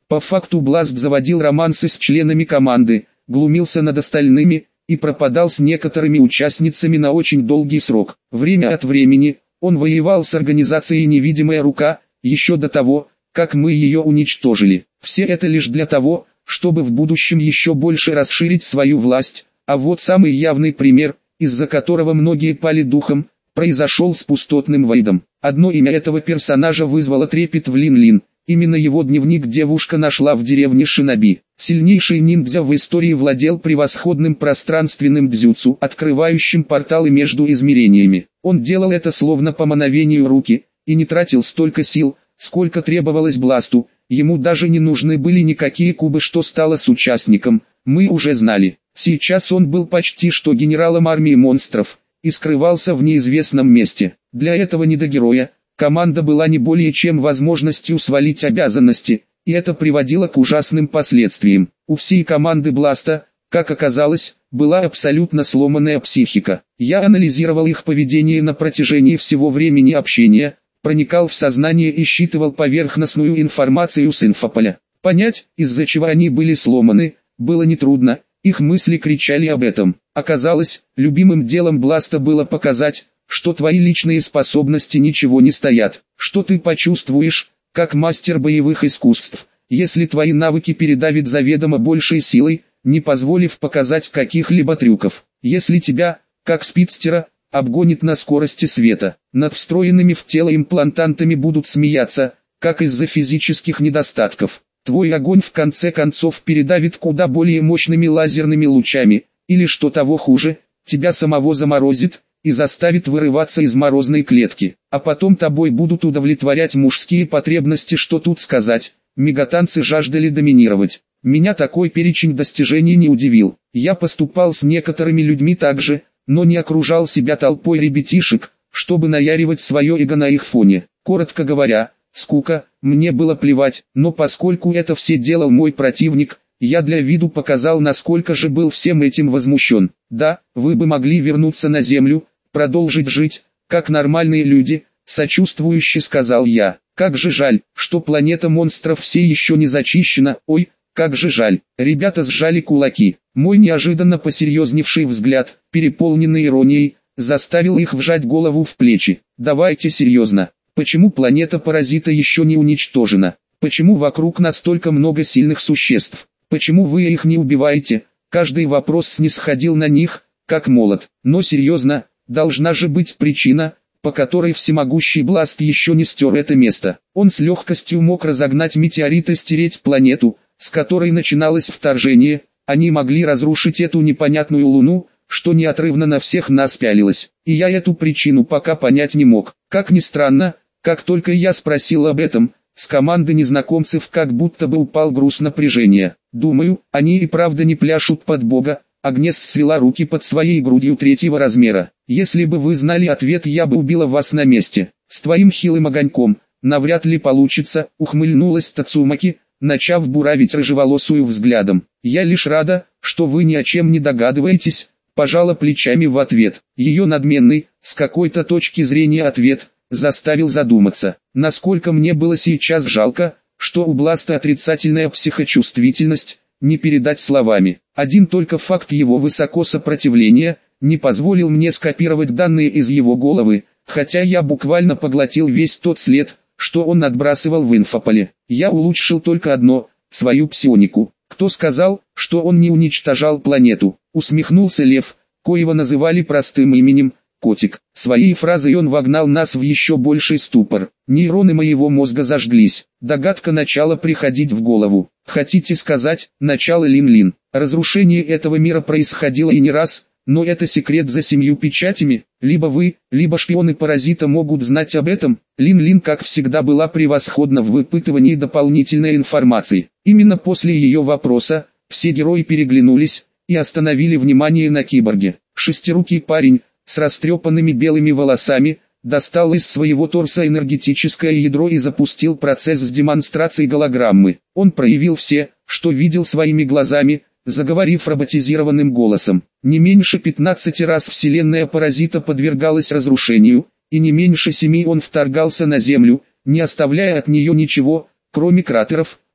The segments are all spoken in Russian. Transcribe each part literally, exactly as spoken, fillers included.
По факту Бласт заводил романсы с членами команды, глумился над остальными и пропадал с некоторыми участницами на очень долгий срок. Время от времени он воевал с организацией «Невидимая рука», еще до того, как мы ее уничтожили. Все это лишь для того, чтобы в будущем еще больше расширить свою власть, а вот самый явный пример, из-за которого многие пали духом, произошел с пустотным Вейдом. Одно имя этого персонажа вызвало трепет в Лин-Лин. Именно его дневник девушка нашла в деревне Шиноби. Сильнейший ниндзя в истории владел превосходным пространственным дзюцу, открывающим порталы между измерениями. Он делал это словно по мановению руки, и не тратил столько сил, сколько требовалось Бласту. Ему даже не нужны были никакие кубы, что стало с участником, мы уже знали. Сейчас он был почти что генералом армии монстров, и скрывался в неизвестном месте. Для этого недогероя команда была не более чем возможностью свалить обязанности, и это приводило к ужасным последствиям. У всей команды Бласта, как оказалось, была абсолютно сломанная психика. Я анализировал их поведение на протяжении всего времени общения, проникал в сознание и считывал поверхностную информацию с инфополя. Понять, из-за чего они были сломаны, было нетрудно, их мысли кричали об этом. Оказалось, любимым делом Бласта было показать, что твои личные способности ничего не стоят, что ты почувствуешь, как мастер боевых искусств, если твои навыки передавят заведомо большей силой, не позволив показать каких-либо трюков. Если тебя, как спидстера, обгонит на скорости света, над встроенными в тело имплантантами будут смеяться, как из-за физических недостатков. Твой огонь в конце концов передавит куда более мощными лазерными лучами, или что того хуже, тебя самого заморозит и заставит вырываться из морозной клетки, а потом тобой будут удовлетворять мужские потребности. Что тут сказать, мегатанцы жаждали доминировать. Меня такой перечень достижений не удивил. Я поступал с некоторыми людьми так же, но не окружал себя толпой ребятишек, чтобы наяривать свое эго на их фоне. Коротко говоря, скука, мне было плевать, но поскольку это все делал мой противник, я для виду показал, насколько же был всем этим возмущен. Да, вы бы могли вернуться на Землю, продолжить жить, как нормальные люди, сочувствующе сказал я. Как же жаль, что планета монстров все еще не зачищена, ой, как же жаль. Ребята сжали кулаки. Мой неожиданно посерьезневший взгляд, переполненный иронией, заставил их вжать голову в плечи. Давайте серьезно. Почему планета-паразита еще не уничтожена? Почему вокруг настолько много сильных существ? Почему вы их не убиваете? Каждый вопрос снисходил на них, как молот. Но серьезно, должна же быть причина, по которой всемогущий Бласт еще не стер это место. Он с легкостью мог разогнать метеорит и стереть планету, с которой начиналось вторжение. Они могли разрушить эту непонятную Луну, что неотрывно на всех нас пялилось. И я эту причину пока понять не мог. Как ни странно, как только я спросил об этом, с команды незнакомцев как будто бы упал груз напряжения. Думаю, они и правда не пляшут под Бога. Агнес свела руки под своей грудью третьего размера. Если бы вы знали ответ, я бы убила вас на месте. С твоим хилым огоньком, навряд ли получится, ухмыльнулась Тацумаки, начав буравить рыжеволосую взглядом. Я лишь рада, что вы ни о чем не догадываетесь, пожала плечами в ответ. Ее надменный, с какой-то точки зрения ответ, заставил задуматься. Насколько мне было сейчас жалко, что у Бласта отрицательная психочувствительность, не передать словами. Один только факт его высоко сопротивления не позволил мне скопировать данные из его головы, хотя я буквально поглотил весь тот след, что он отбрасывал в инфополе. Я улучшил только одно, свою псионику. Кто сказал, что он не уничтожал планету? Усмехнулся Лев, коего называли простым именем Котик. Своей фразой он вогнал нас в еще больший ступор. Нейроны моего мозга зажглись. Догадка начала приходить в голову. Хотите сказать, начало Лин-Лин. Разрушение этого мира происходило и не раз, но это секрет за семью печатями. Либо вы, либо шпионы паразита могут знать об этом. Лин-Лин как всегда была превосходна в выпытывании дополнительной информации. Именно после ее вопроса, все герои переглянулись и остановили внимание на киборге. Шестирукий парень, с растрепанными белыми волосами, достал из своего торса энергетическое ядро и запустил процесс с демонстрацией голограммы. Он проявил все, что видел своими глазами, заговорив роботизированным голосом. Не меньше пятнадцати раз вселенная паразита подвергалась разрушению, и не меньше семи он вторгался на Землю, не оставляя от нее ничего, кроме кратеров.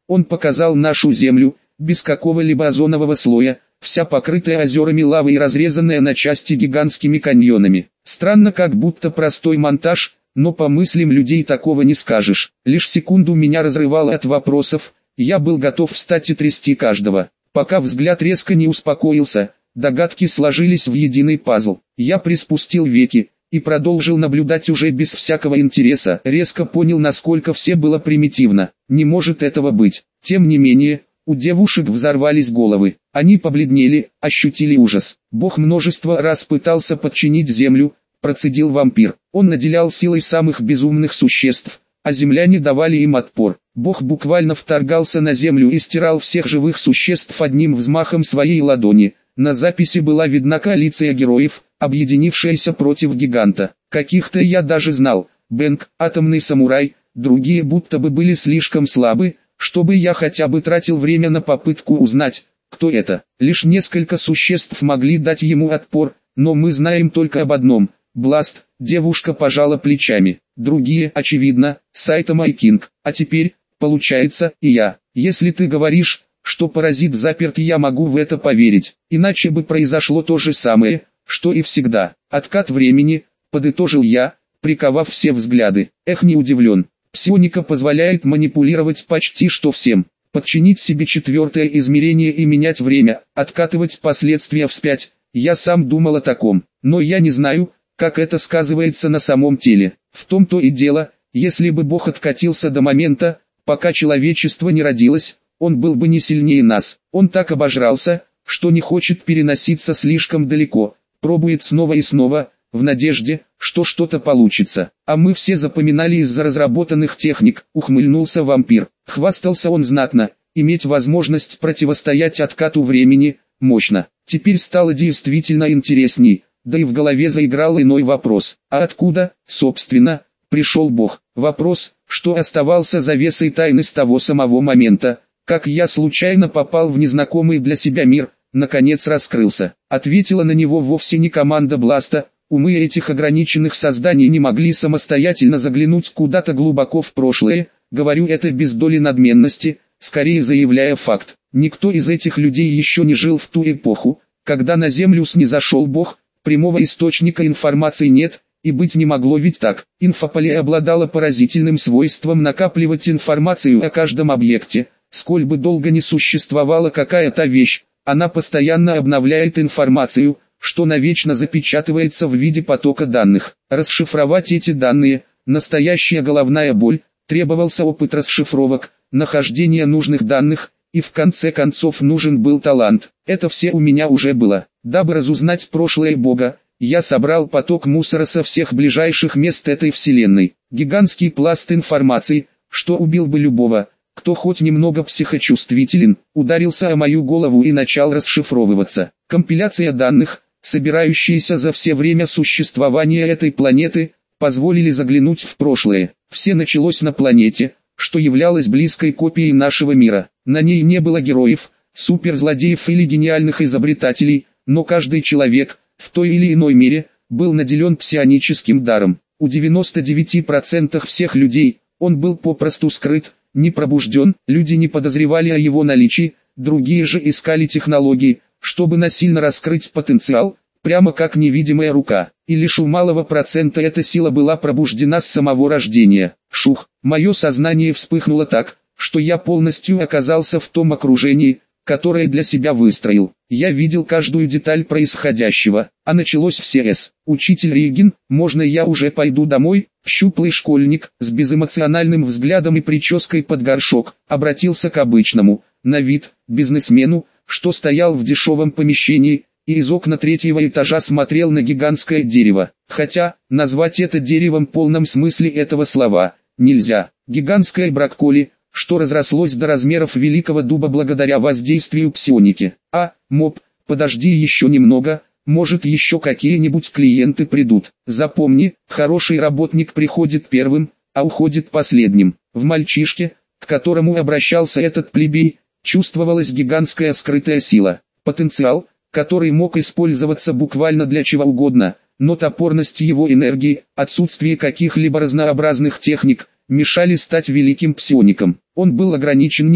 Он показал нашу Землю, без какого-либо озонового слоя, вся покрытая озерами лавы и разрезанная на части гигантскими каньонами. Странно, как будто простой монтаж, но по мыслям людей такого не скажешь. Лишь секунду меня разрывало от вопросов, я был готов встать и трясти каждого. Пока взгляд резко не успокоился, догадки сложились в единый пазл. Я приспустил веки и продолжил наблюдать уже без всякого интереса. Резко понял, насколько все было примитивно. Не может этого быть. Тем не менее, у девушек взорвались головы. Они побледнели, ощутили ужас. Бог множество раз пытался подчинить землю, процедил вампир. Он наделял силой самых безумных существ, а земляне давали им отпор. Бог буквально вторгался на землю и стирал всех живых существ одним взмахом своей ладони. На записи была видна коалиция героев, объединившаяся против гиганта. Каких-то я даже знал: Бэнг, Атомный самурай, другие будто бы были слишком слабы, чтобы я хотя бы тратил время на попытку узнать, кто это. Лишь несколько существ могли дать ему отпор, но мы знаем только об одном: Бласт. Девушка пожала плечами. Другие, очевидно, Сайтама и Кинг. А теперь, получается, и я. Если ты говоришь, что паразит заперт, я могу в это поверить. Иначе бы произошло то же самое, что и всегда. Откат времени, подытожил я, приковав все взгляды. Эх, не удивлен. Псионика позволяет манипулировать почти что всем. Подчинить себе четвертое измерение и менять время, откатывать последствия вспять. Я сам думал о таком, но я не знаю, как это сказывается на самом теле. В том-то и дело, если бы Бог откатился до момента, пока человечество не родилось, он был бы не сильнее нас. Он так обожрался, что не хочет переноситься слишком далеко, пробует снова и снова, в надежде, что что-то получится. А мы все запоминали из-за разработанных техник, ухмыльнулся вампир. Хвастался он знатно, иметь возможность противостоять откату времени, мощно. Теперь стало действительно интересней. Да и в голове заиграл иной вопрос: а откуда, собственно, пришел Бог? Вопрос, что оставался завесой тайны с того самого момента, как я случайно попал в незнакомый для себя мир, наконец раскрылся. Ответила на него вовсе не команда Бласта. Умы этих ограниченных созданий не могли самостоятельно заглянуть куда-то глубоко в прошлое, говорю это без доли надменности, скорее заявляя факт. Никто из этих людей еще не жил в ту эпоху, когда на Землю снизошел Бог. Прямого источника информации нет, и быть не могло, ведь так. Инфополе обладало поразительным свойством накапливать информацию о каждом объекте. Сколь бы долго не существовала какая-то вещь, она постоянно обновляет информацию, что навечно запечатывается в виде потока данных. Расшифровать эти данные – настоящая головная боль, требовался опыт расшифровок, нахождение нужных данных, и в конце концов нужен был талант. Это все у меня уже было. Дабы разузнать прошлое Бога, я собрал поток мусора со всех ближайших мест этой вселенной. Гигантский пласт информации, что убил бы любого, кто хоть немного психочувствителен, ударился о мою голову и начал расшифровываться. Компиляция данных, собирающиеся за все время существования этой планеты, позволили заглянуть в прошлое. Все началось на планете, что являлось близкой копией нашего мира. На ней не было героев, суперзлодеев или гениальных изобретателей, но каждый человек, в той или иной мере, был наделен псионическим даром. У девяноста девяти процентов всех людей, он был попросту скрыт, не пробужден, люди не подозревали о его наличии, другие же искали технологии, чтобы насильно раскрыть потенциал, прямо как невидимая рука. И лишь у малого процента эта сила была пробуждена с самого рождения. Шух, мое сознание вспыхнуло так, что я полностью оказался в том окружении, которое для себя выстроил. Я видел каждую деталь происходящего, а началось все с «Учитель Ригин, можно я уже пойду домой?» Щуплый школьник, с безэмоциональным взглядом и прической под горшок, обратился к обычному, на вид, бизнесмену, что стоял в дешевом помещении, и из окна третьего этажа смотрел на гигантское дерево. Хотя, назвать это деревом в полном смысле этого слова нельзя. Гигантское брокколи, что разрослось до размеров великого дуба благодаря воздействию псионики. А, моб, подожди еще немного, может еще какие-нибудь клиенты придут. Запомни, хороший работник приходит первым, а уходит последним. В мальчишке, к которому обращался этот плебей, чувствовалась гигантская скрытая сила. Потенциал, который мог использоваться буквально для чего угодно, но топорность его энергии, отсутствие каких-либо разнообразных техник, мешали стать великим псиоником. Он был ограниченней,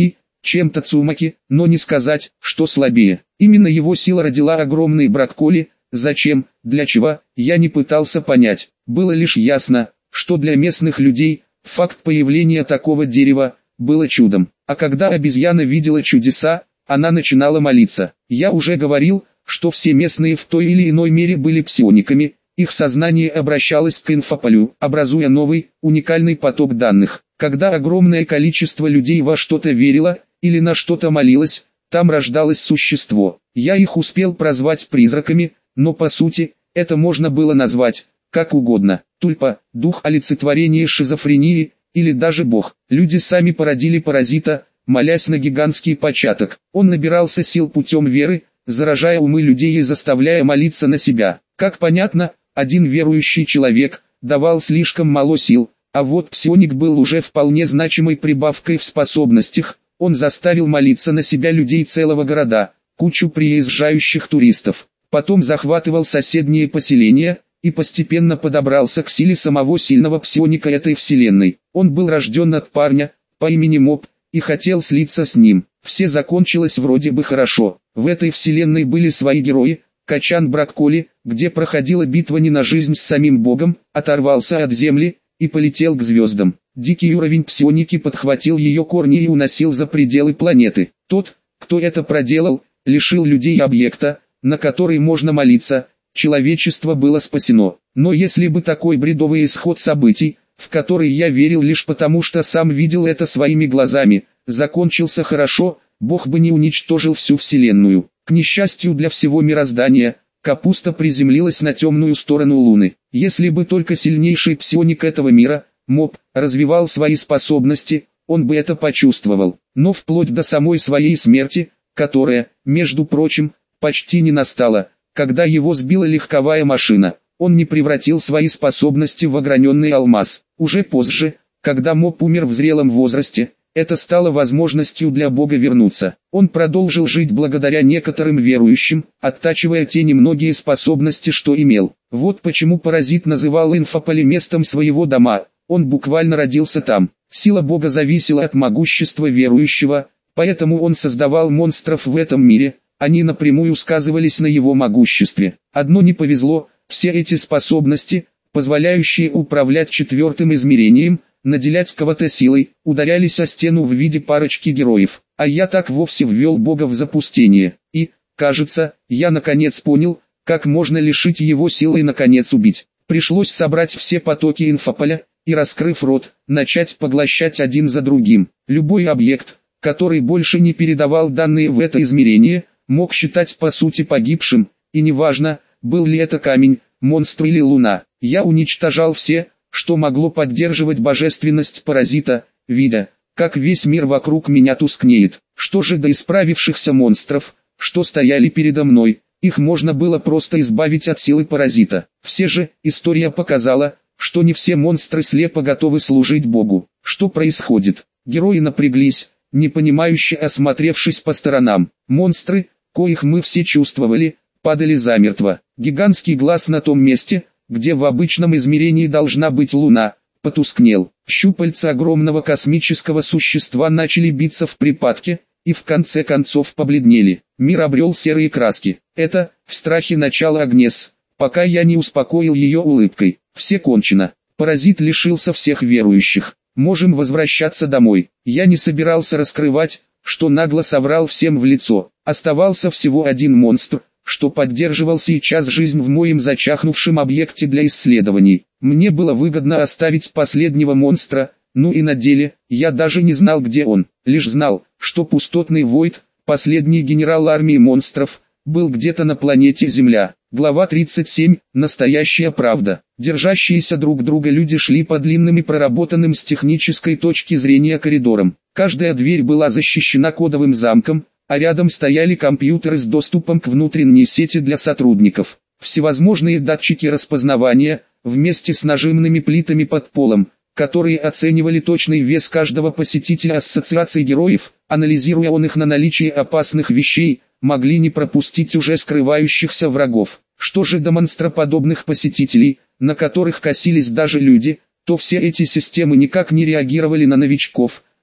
чем Тацумаки, но не сказать, что слабее. Именно его сила родила огромные брокколи. Зачем, для чего, я не пытался понять. Было лишь ясно, что для местных людей факт появления такого дерева было чудом. А когда обезьяна видела чудеса, она начинала молиться. Я уже говорил, что все местные в той или иной мере были псиониками. Их сознание обращалось к инфополю, образуя новый, уникальный поток данных. Когда огромное количество людей во что-то верило или на что-то молилось, там рождалось существо. Я их успел прозвать призраками, но по сути, это можно было назвать как угодно. Тульпа, дух олицетворения шизофрении, или даже бог. Люди сами породили паразита, молясь на гигантский початок. Он набирался сил путем веры, заражая умы людей и заставляя молиться на себя. Как понятно, один верующий человек давал слишком мало сил, а вот псионик был уже вполне значимой прибавкой в способностях. Он заставил молиться на себя людей целого города, кучу приезжающих туристов. Потом захватывал соседние поселения и постепенно подобрался к силе самого сильного псионика этой вселенной. Он был рожден от парня по имени Моб и хотел слиться с ним. Все закончилось вроде бы хорошо. В этой вселенной были свои герои. Качан Брокколи, где проходила битва не на жизнь с самим богом, оторвался от земли и полетел к звездам. Дикий уровень псионики подхватил ее корни и уносил за пределы планеты. Тот, кто это проделал, лишил людей объекта, на который можно молиться. Человечество было спасено. Но если бы такой бредовый исход событий, в который я верил лишь потому, что сам видел это своими глазами, закончился хорошо, Бог бы не уничтожил всю вселенную. К несчастью для всего мироздания, капуста приземлилась на темную сторону Луны. Если бы только сильнейший псионик этого мира, Моб, развивал свои способности, он бы это почувствовал. Но вплоть до самой своей смерти, которая, между прочим, почти не настала, когда его сбила легковая машина, он не превратил свои способности в ограненный алмаз. Уже позже, когда Моб умер в зрелом возрасте, это стало возможностью для Бога вернуться. Он продолжил жить благодаря некоторым верующим, оттачивая те немногие способности, что имел. Вот почему паразит называл инфополе местом своего дома, он буквально родился там. Сила Бога зависела от могущества верующего, поэтому он создавал монстров в этом мире, они напрямую сказывались на его могуществе. Одно не повезло, все эти способности, позволяющие управлять четвертым измерением, наделять кого-то силой, ударялись о стену в виде парочки героев. А я так вовсе ввел Бога в запустение. И, кажется, я наконец понял, как можно лишить его силы и наконец убить. Пришлось собрать все потоки инфополя, и раскрыв рот, начать поглощать один за другим. Любой объект, который больше не передавал данные в это измерение, мог считать по сути погибшим, и неважно, был ли это камень, монстр или луна. Я уничтожал все, что могло поддерживать божественность паразита, видя, как весь мир вокруг меня тускнеет. Что же до исправившихся монстров, что стояли передо мной, их можно было просто избавить от силы паразита. Все же, история показала, что не все монстры слепо готовы служить Богу. Что происходит? Герои напряглись, непонимающе осмотревшись по сторонам. Монстры, коих мы все чувствовали, падали замертво. Гигантский глаз на том месте, где в обычном измерении должна быть луна, потускнел. Щупальца огромного космического существа начали биться в припадке, и в конце концов побледнели. Мир обрел серые краски. Это, в страхе начало Агнес, пока я не успокоил ее улыбкой. Все кончено. Паразит лишился всех верующих. Можем возвращаться домой. Я не собирался раскрывать, что нагло соврал всем в лицо. Оставался всего один монстр, что поддерживал сейчас жизнь в моем зачахнувшем объекте для исследований. Мне было выгодно оставить последнего монстра, ну и на деле, я даже не знал, где он, лишь знал, что пустотный Войд, последний генерал армии монстров, был где-то на планете Земля. Глава тридцать семь. Настоящая правда. Держащиеся друг друга люди шли по длинным и проработанным с технической точки зрения коридорам. Каждая дверь была защищена кодовым замком, а рядом стояли компьютеры с доступом к внутренней сети для сотрудников. Всевозможные датчики распознавания, вместе с нажимными плитами под полом, которые оценивали точный вес каждого посетителя ассоциации героев, анализируя он их на наличие опасных вещей, могли не пропустить уже скрывающихся врагов. Что же до монстроподобных посетителей, на которых косились даже люди, то все эти системы никак не реагировали на новичков,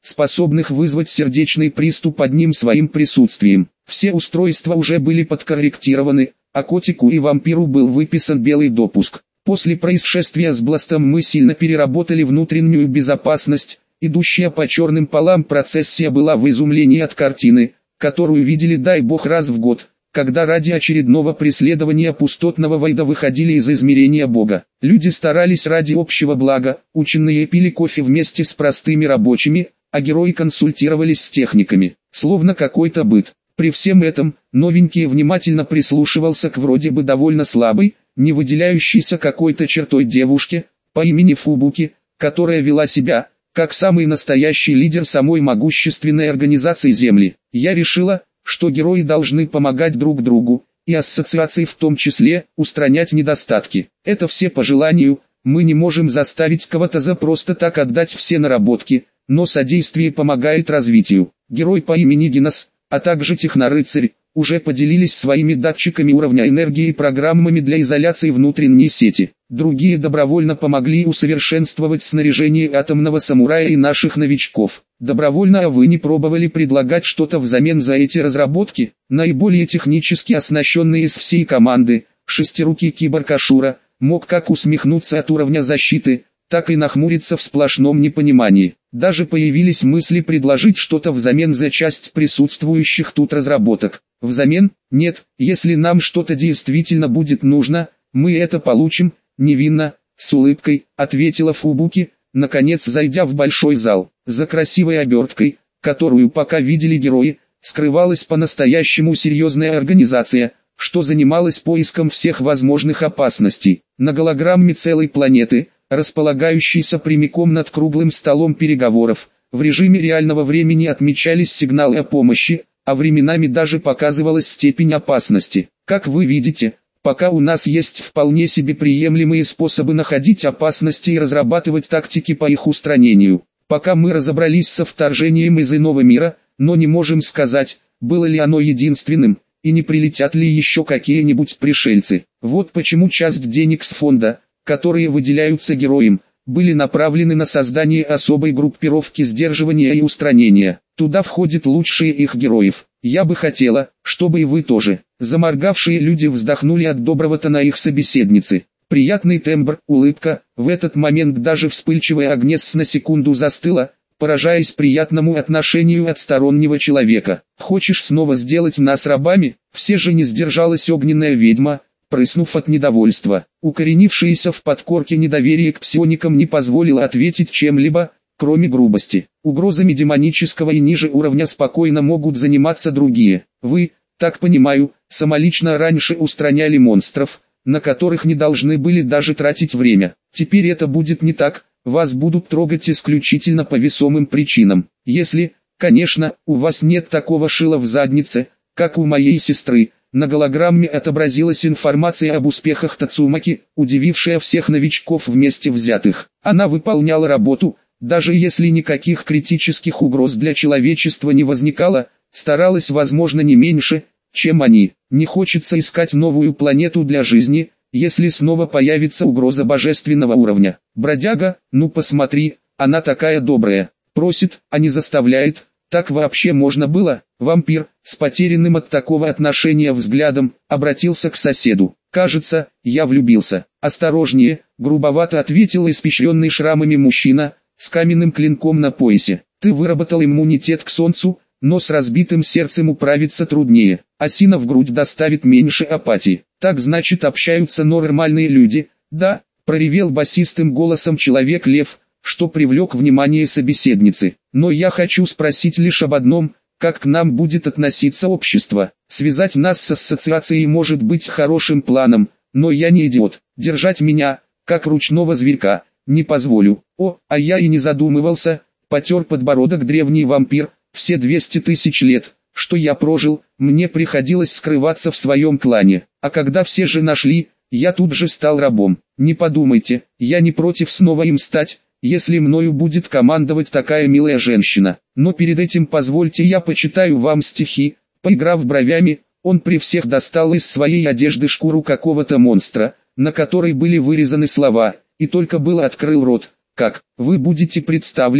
способных вызвать сердечный приступ одним своим присутствием. Все устройства уже были подкорректированы, а котику и вампиру был выписан белый допуск. После происшествия с Бластом мы сильно переработали внутреннюю безопасность. Идущая по черным полам процессия была в изумлении от картины, которую видели дай бог раз в год, когда ради очередного преследования пустотного войда выходили из измерения Бога. Люди старались ради общего блага, ученые пили кофе вместе с простыми рабочими, а герои консультировались с техниками, словно какой-то быт. При всем этом, новенький внимательно прислушивался к вроде бы довольно слабой, не выделяющейся какой-то чертой девушке, по имени Фубуки, которая вела себя, как самый настоящий лидер самой могущественной организации Земли. Я решила, что герои должны помогать друг другу, и ассоциации в том числе, устранять недостатки. Это все по желанию, мы не можем заставить кого-то за просто так отдать все наработки, но содействие помогает развитию. Герой по имени Гинос, а также технорыцарь, уже поделились своими датчиками уровня энергии и программами для изоляции внутренней сети. Другие добровольно помогли усовершенствовать снаряжение атомного самурая и наших новичков. Добровольно, а вы не пробовали предлагать что-то взамен за эти разработки? Наиболее технически оснащенный из всей команды, шестирукий киборг Ашура, мог как усмехнуться от уровня защиты, так и нахмуриться в сплошном непонимании. Даже появились мысли предложить что-то взамен за часть присутствующих тут разработок. Взамен? Нет, если нам что-то действительно будет нужно, мы это получим, невинно, с улыбкой, ответила Фубуки, наконец зайдя в большой зал. За красивой оберткой, которую пока видели герои, скрывалась по-настоящему серьезная организация, что занималась поиском всех возможных опасностей. На голограмме целой планеты, располагающейся прямиком над круглым столом переговоров, в режиме реального времени отмечались сигналы о помощи, а временами даже показывалась степень опасности. Как вы видите, пока у нас есть вполне себе приемлемые способы находить опасности и разрабатывать тактики по их устранению. Пока мы разобрались со вторжением из иного мира, но не можем сказать, было ли оно единственным, и не прилетят ли еще какие-нибудь пришельцы. Вот почему часть денег с фонда, которые выделяются героям, были направлены на создание особой группировки сдерживания и устранения. Туда входят лучшие их героев. Я бы хотела, чтобы и вы тоже. Заморгавшие люди вздохнули от доброго тона их собеседницы. Приятный тембр, улыбка, в этот момент даже вспыльчивая Агнес на секунду застыла, поражаясь приятному отношению от стороннего человека. «Хочешь снова сделать нас рабами?» Все же не сдержалась огненная ведьма, прыснув от недовольства. Укоренившееся в подкорке недоверие к псионикам не позволило ответить чем-либо, кроме грубости. Угрозами демонического и ниже уровня спокойно могут заниматься другие. Вы, так понимаю, самолично раньше устраняли монстров, на которых не должны были даже тратить время. Теперь это будет не так, вас будут трогать исключительно по весомым причинам. Если, конечно, у вас нет такого шила в заднице, как у моей сестры. На голограмме отобразилась информация об успехах Тацумаки, удивившая всех новичков вместе взятых. Она выполняла работу, даже если никаких критических угроз для человечества не возникало, старалась возможно не меньше, чем они. Не хочется искать новую планету для жизни, если снова появится угроза божественного уровня. Бродяга, ну посмотри, она такая добрая, просит, а не заставляет. Так вообще можно было? Вампир, с потерянным от такого отношения взглядом, обратился к соседу. «Кажется, я влюбился». «Осторожнее», грубовато ответил испещренный шрамами мужчина, с каменным клинком на поясе. «Ты выработал иммунитет к солнцу, но с разбитым сердцем управиться труднее. Осина в грудь доставит меньше апатии. Так значит общаются нормальные люди?» «Да», проревел басистым голосом человек-лев, что привлек внимание собеседницы. «Но я хочу спросить лишь об одном, как к нам будет относиться общество. Связать нас с ассоциацией может быть хорошим планом, но я не идиот. Держать меня, как ручного зверька, не позволю». «О, а я и не задумывался», потер подбородок древний вампир. «Все двести тысяч лет, что я прожил, мне приходилось скрываться в своем клане, а когда все же нашли, я тут же стал рабом. Не подумайте, я не против снова им стать, если мною будет командовать такая милая женщина. Но перед этим позвольте я почитаю вам стихи». Поиграв бровями, он при всех достал из своей одежды шкуру какого-то монстра, на которой были вырезаны слова, и только было открыл рот. «Как, вы будете представлены,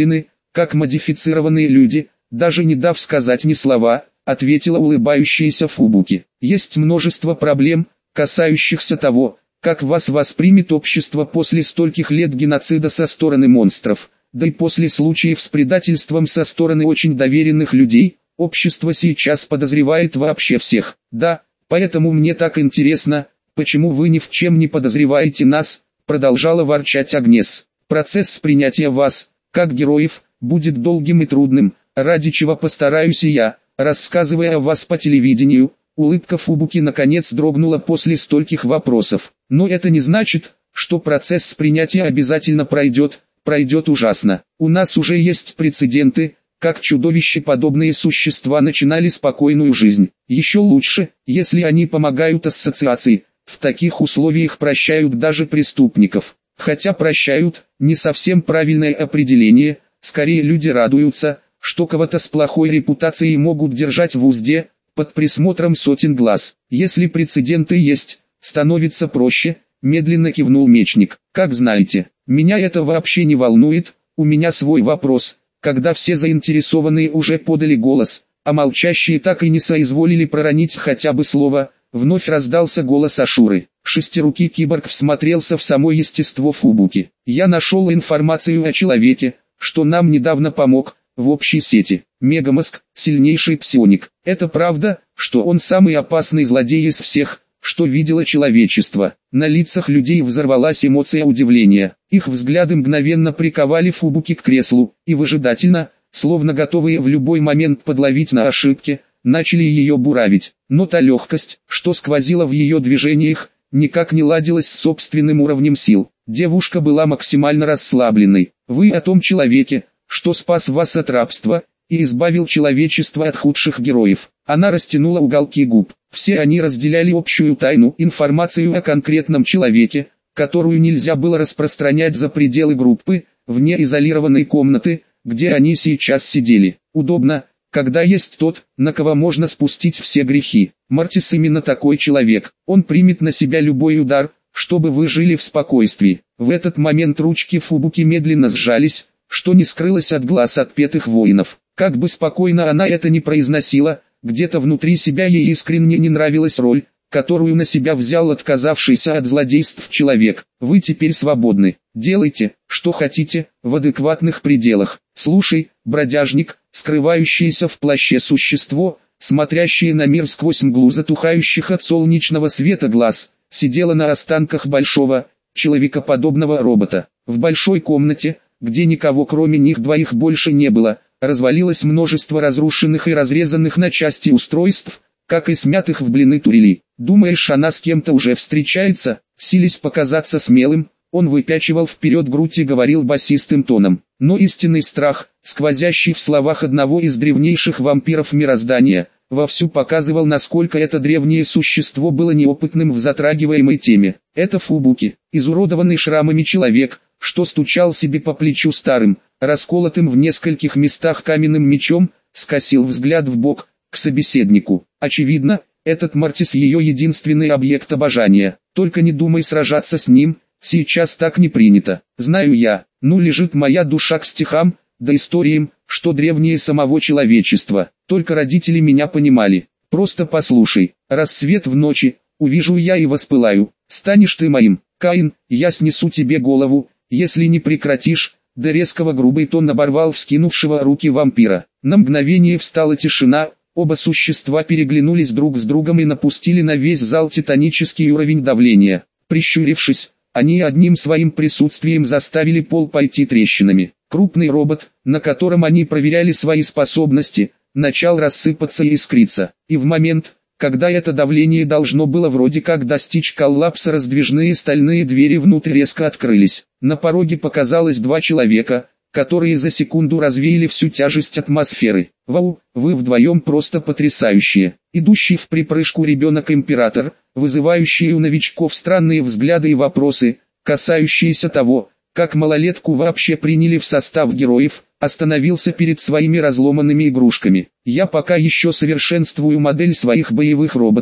как модифицированные люди, даже не дав сказать ни слова, ответила улыбающаяся Фубуки. Есть множество проблем, касающихся того, как вас воспримет общество после стольких лет геноцида со стороны монстров, да и после случаев с предательством со стороны очень доверенных людей. Общество сейчас подозревает вообще всех. Да, поэтому мне так интересно, почему вы ни в чем не подозреваете нас, продолжала ворчать Агнес. Процесс принятия вас, как героев, будет долгим и трудным, ради чего постараюсь и я, рассказывая о вас по телевидению. Улыбка Фубуки наконец дрогнула после стольких вопросов. Но это не значит, что процесс принятия обязательно пройдет, пройдет ужасно. У нас уже есть прецеденты, как чудовищеподобные существа начинали спокойную жизнь. Еще лучше, если они помогают ассоциации, в таких условиях прощают даже преступников. Хотя прощают, не совсем правильное определение, скорее люди радуются, что кого-то с плохой репутацией могут держать в узде, под присмотром сотен глаз. Если прецеденты есть, становится проще, медленно кивнул Мечник. Как знаете, меня это вообще не волнует, у меня свой вопрос. Когда все заинтересованные уже подали голос, а молчащие так и не соизволили проронить хотя бы слово, вновь раздался голос Ашуры. Шестирукий киборг всмотрелся в само естество Фубуки. Я нашел информацию о человеке, что нам недавно помог, в общей сети. Мегамозг, сильнейший псионик. Это правда, что он самый опасный злодей из всех, что видело человечество. На лицах людей взорвалась эмоция удивления. Их взгляды мгновенно приковали Фубуки к креслу, и выжидательно, словно готовые в любой момент подловить на ошибке, начали ее буравить. Но та легкость, что сквозила в ее движениях, никак не ладилась с собственным уровнем сил. Девушка была максимально расслабленной. Вы о том человеке, что спас вас от рабства и избавил человечество от худших героев. Она растянула уголки губ. Все они разделяли общую тайну, информацию о конкретном человеке, которую нельзя было распространять за пределы группы, вне изолированной комнаты, где они сейчас сидели. Удобно, когда есть тот, на кого можно спустить все грехи. Мартис именно такой человек. Он примет на себя любой удар, чтобы вы жили в спокойствии. В этот момент ручки Фубуки медленно сжались, что не скрылось от глаз отпетых воинов. Как бы спокойно она это ни произносила, где-то внутри себя ей искренне не нравилась роль, которую на себя взял отказавшийся от злодейств человек. Вы теперь свободны. Делайте, что хотите, в адекватных пределах. Слушай, бродяжник, скрывающееся в плаще существо, смотрящее на мир сквозь мглу затухающих от солнечного света глаз, сидело на останках большого, человекоподобного робота. В большой комнате, где никого кроме них двоих больше не было, развалилось множество разрушенных и разрезанных на части устройств, как и смятых в блины турелей. Думаешь, она с кем-то уже встречается? Силясь показаться смелым, он выпячивал вперед грудь и говорил басистым тоном. Но истинный страх, сквозящий в словах одного из древнейших вампиров мироздания, вовсю показывал, насколько это древнее существо было неопытным в затрагиваемой теме. Это Фубуки, изуродованный шрамами человек, что стучал себе по плечу старым, расколотым в нескольких местах каменным мечом, скосил взгляд в бок, к собеседнику. Очевидно, этот Мартис ее единственный объект обожания. Только не думай сражаться с ним, сейчас так не принято. Знаю я, ну лежит моя душа к стихам, да историям, что древнее самого человечества. Только родители меня понимали. Просто послушай, рассвет в ночи, увижу я и воспылаю. Станешь ты моим, Каин, я снесу тебе голову, если не прекратишь. До резкого грубый тон оборвал вскинувшего руки вампира. На мгновение встала тишина, оба существа переглянулись друг с другом и напустили на весь зал титанический уровень давления. Прищурившись, они одним своим присутствием заставили пол пойти трещинами. Крупный робот, на котором они проверяли свои способности, начал рассыпаться и искриться. И в момент, когда это давление должно было вроде как достичь коллапса, раздвижные стальные двери внутрь резко открылись. На пороге показалось два человека, которые за секунду развеяли всю тяжесть атмосферы. Вау, вы вдвоем просто потрясающие. Идущий в припрыжку ребенок-император, вызывающий у новичков странные взгляды и вопросы, касающиеся того, как малолетку вообще приняли в состав героев, остановился перед своими разломанными игрушками. Я пока еще совершенствую модель своих боевых роботов,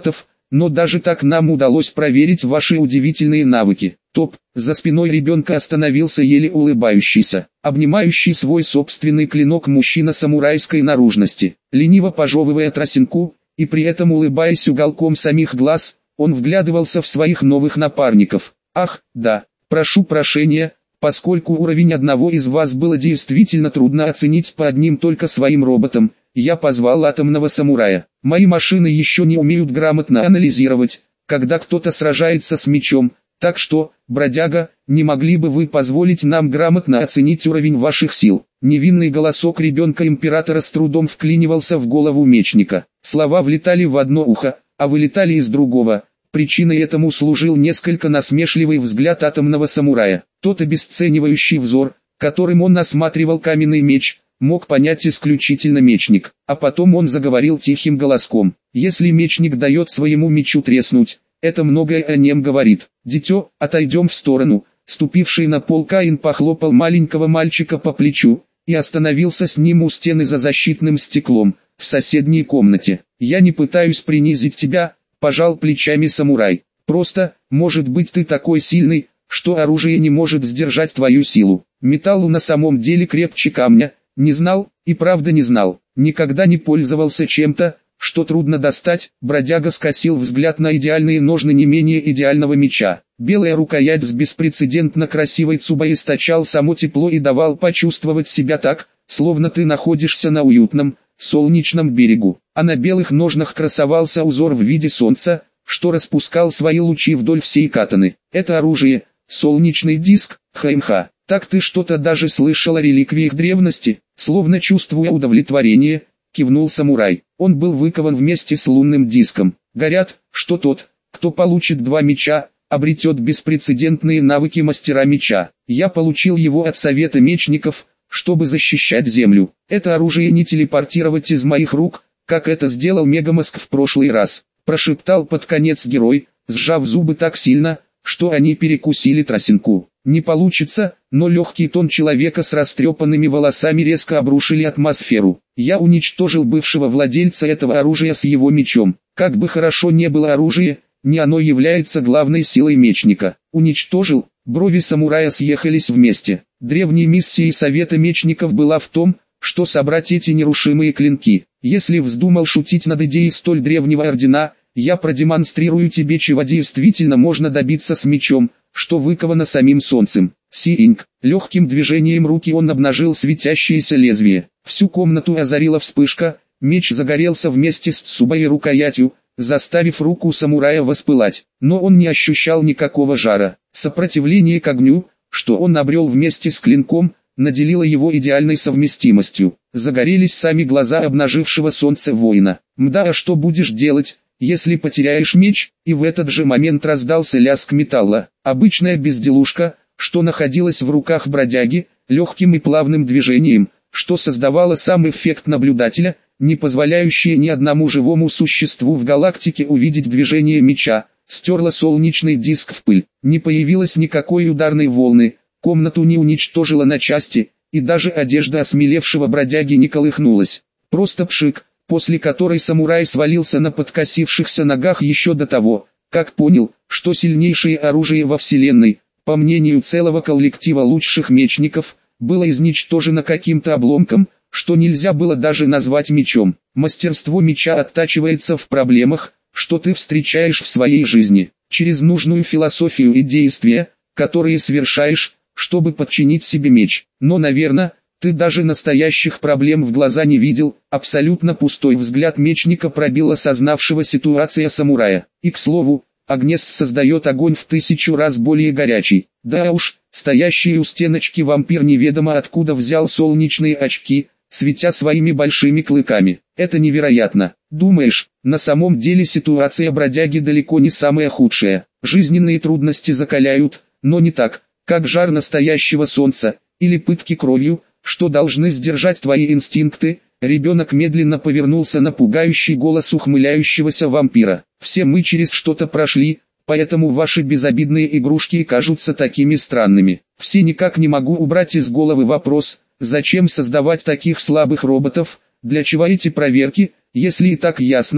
но даже так нам удалось проверить ваши удивительные навыки. Топ. За спиной ребенка остановился еле улыбающийся, обнимающий свой собственный клинок мужчина самурайской наружности, лениво пожевывая тросинку, и при этом улыбаясь уголком самих глаз, он вглядывался в своих новых напарников. Ах, да, прошу прощения, поскольку уровень одного из вас было действительно трудно оценить по одним только своим роботам, я позвал атомного самурая. Мои машины еще не умеют грамотно анализировать, когда кто-то сражается с мечом, так что, бродяга, не могли бы вы позволить нам грамотно оценить уровень ваших сил? Невинный голосок ребенка императора с трудом вклинивался в голову мечника. Слова влетали в одно ухо, а вылетали из другого. Причиной этому служил несколько насмешливый взгляд атомного самурая. Тот обесценивающий взор, которым он осматривал каменный меч, мог понять исключительно мечник. А потом он заговорил тихим голоском. Если мечник дает своему мечу треснуть, это многое о нем говорит. «Дитё, отойдем в сторону». Ступивший на пол Каин похлопал маленького мальчика по плечу, и остановился с ним у стены за защитным стеклом, в соседней комнате. «Я не пытаюсь принизить тебя», — пожал плечами самурай. «Просто, может быть ты такой сильный, что оружие не может сдержать твою силу. Металл на самом деле крепче камня». Не знал, и правда не знал, никогда не пользовался чем-то, что трудно достать. Бродяга скосил взгляд на идеальные ножны не менее идеального меча. Белая рукоять с беспрецедентно красивой цубой источал само тепло и давал почувствовать себя так, словно ты находишься на уютном, солнечном берегу. А на белых ножнах красовался узор в виде солнца, что распускал свои лучи вдоль всей катаны. Это оружие, солнечный диск, ха-ха. Так ты что-то даже слышал о реликвиях древности? Словно чувствуя удовлетворение, кивнул самурай. Он был выкован вместе с лунным диском. Говорят, что тот, кто получит два меча, обретет беспрецедентные навыки мастера меча. Я получил его от совета мечников, чтобы защищать землю. Это оружие не телепортировать из моих рук, как это сделал Мегамозг в прошлый раз. Прошептал под конец герой, сжав зубы так сильно, что они перекусили тросинку. Не получится, но легкий тон человека с растрепанными волосами резко обрушили атмосферу. Я уничтожил бывшего владельца этого оружия с его мечом. Как бы хорошо не было оружие, не оно является главной силой мечника. Уничтожил, брови самурая съехались вместе. Древней миссией совета мечников была в том, что собрать эти нерушимые клинки. Если вздумал шутить над идеей столь древнего ордена, я продемонстрирую тебе, чего действительно можно добиться с мечом, что выковано самим солнцем. Сиинг. Легким движением руки он обнажил светящееся лезвие. Всю комнату озарила вспышка, меч загорелся вместе с цубой и рукоятью, заставив руку самурая воспылать. Но он не ощущал никакого жара. Сопротивление к огню, что он обрел вместе с клинком, наделило его идеальной совместимостью. Загорелись сами глаза обнажившего солнце воина. Мда, а что будешь делать, если потеряешь меч? И в этот же момент раздался лязг металла. Обычная безделушка, что находилась в руках бродяги, легким и плавным движением, что создавало сам эффект наблюдателя, не позволяющий ни одному живому существу в галактике увидеть движение меча, стерла солнечный диск в пыль. Не появилось никакой ударной волны, комнату не уничтожила на части, и даже одежда осмелевшего бродяги не колыхнулась. Просто пшик, после которой самурай свалился на подкосившихся ногах еще до того, как понял, что сильнейшее оружие во вселенной, по мнению целого коллектива лучших мечников, было изничтожено каким-то обломком, что нельзя было даже назвать мечом. Мастерство меча оттачивается в проблемах, что ты встречаешь в своей жизни, через нужную философию и действия, которые совершаешь, чтобы подчинить себе меч. Но, наверное, ты даже настоящих проблем в глаза не видел. Абсолютно пустой взгляд мечника пробил осознавшего ситуация самурая. И, к слову, Агнес создает огонь в тысячу раз более горячий. Да уж, стоящий у стеночки вампир неведомо откуда взял солнечные очки, светя своими большими клыками. Это невероятно. Думаешь, на самом деле ситуация бродяги далеко не самая худшая. Жизненные трудности закаляют, но не так, как жар настоящего солнца, или пытки кровью, что должны сдержать твои инстинкты. Ребенок медленно повернулся на пугающий голос ухмыляющегося вампира. Все мы через что-то прошли, поэтому ваши безобидные игрушки кажутся такими странными. Все никак не могу убрать из головы вопрос, зачем создавать таких слабых роботов, для чего эти проверки, если и так ясно,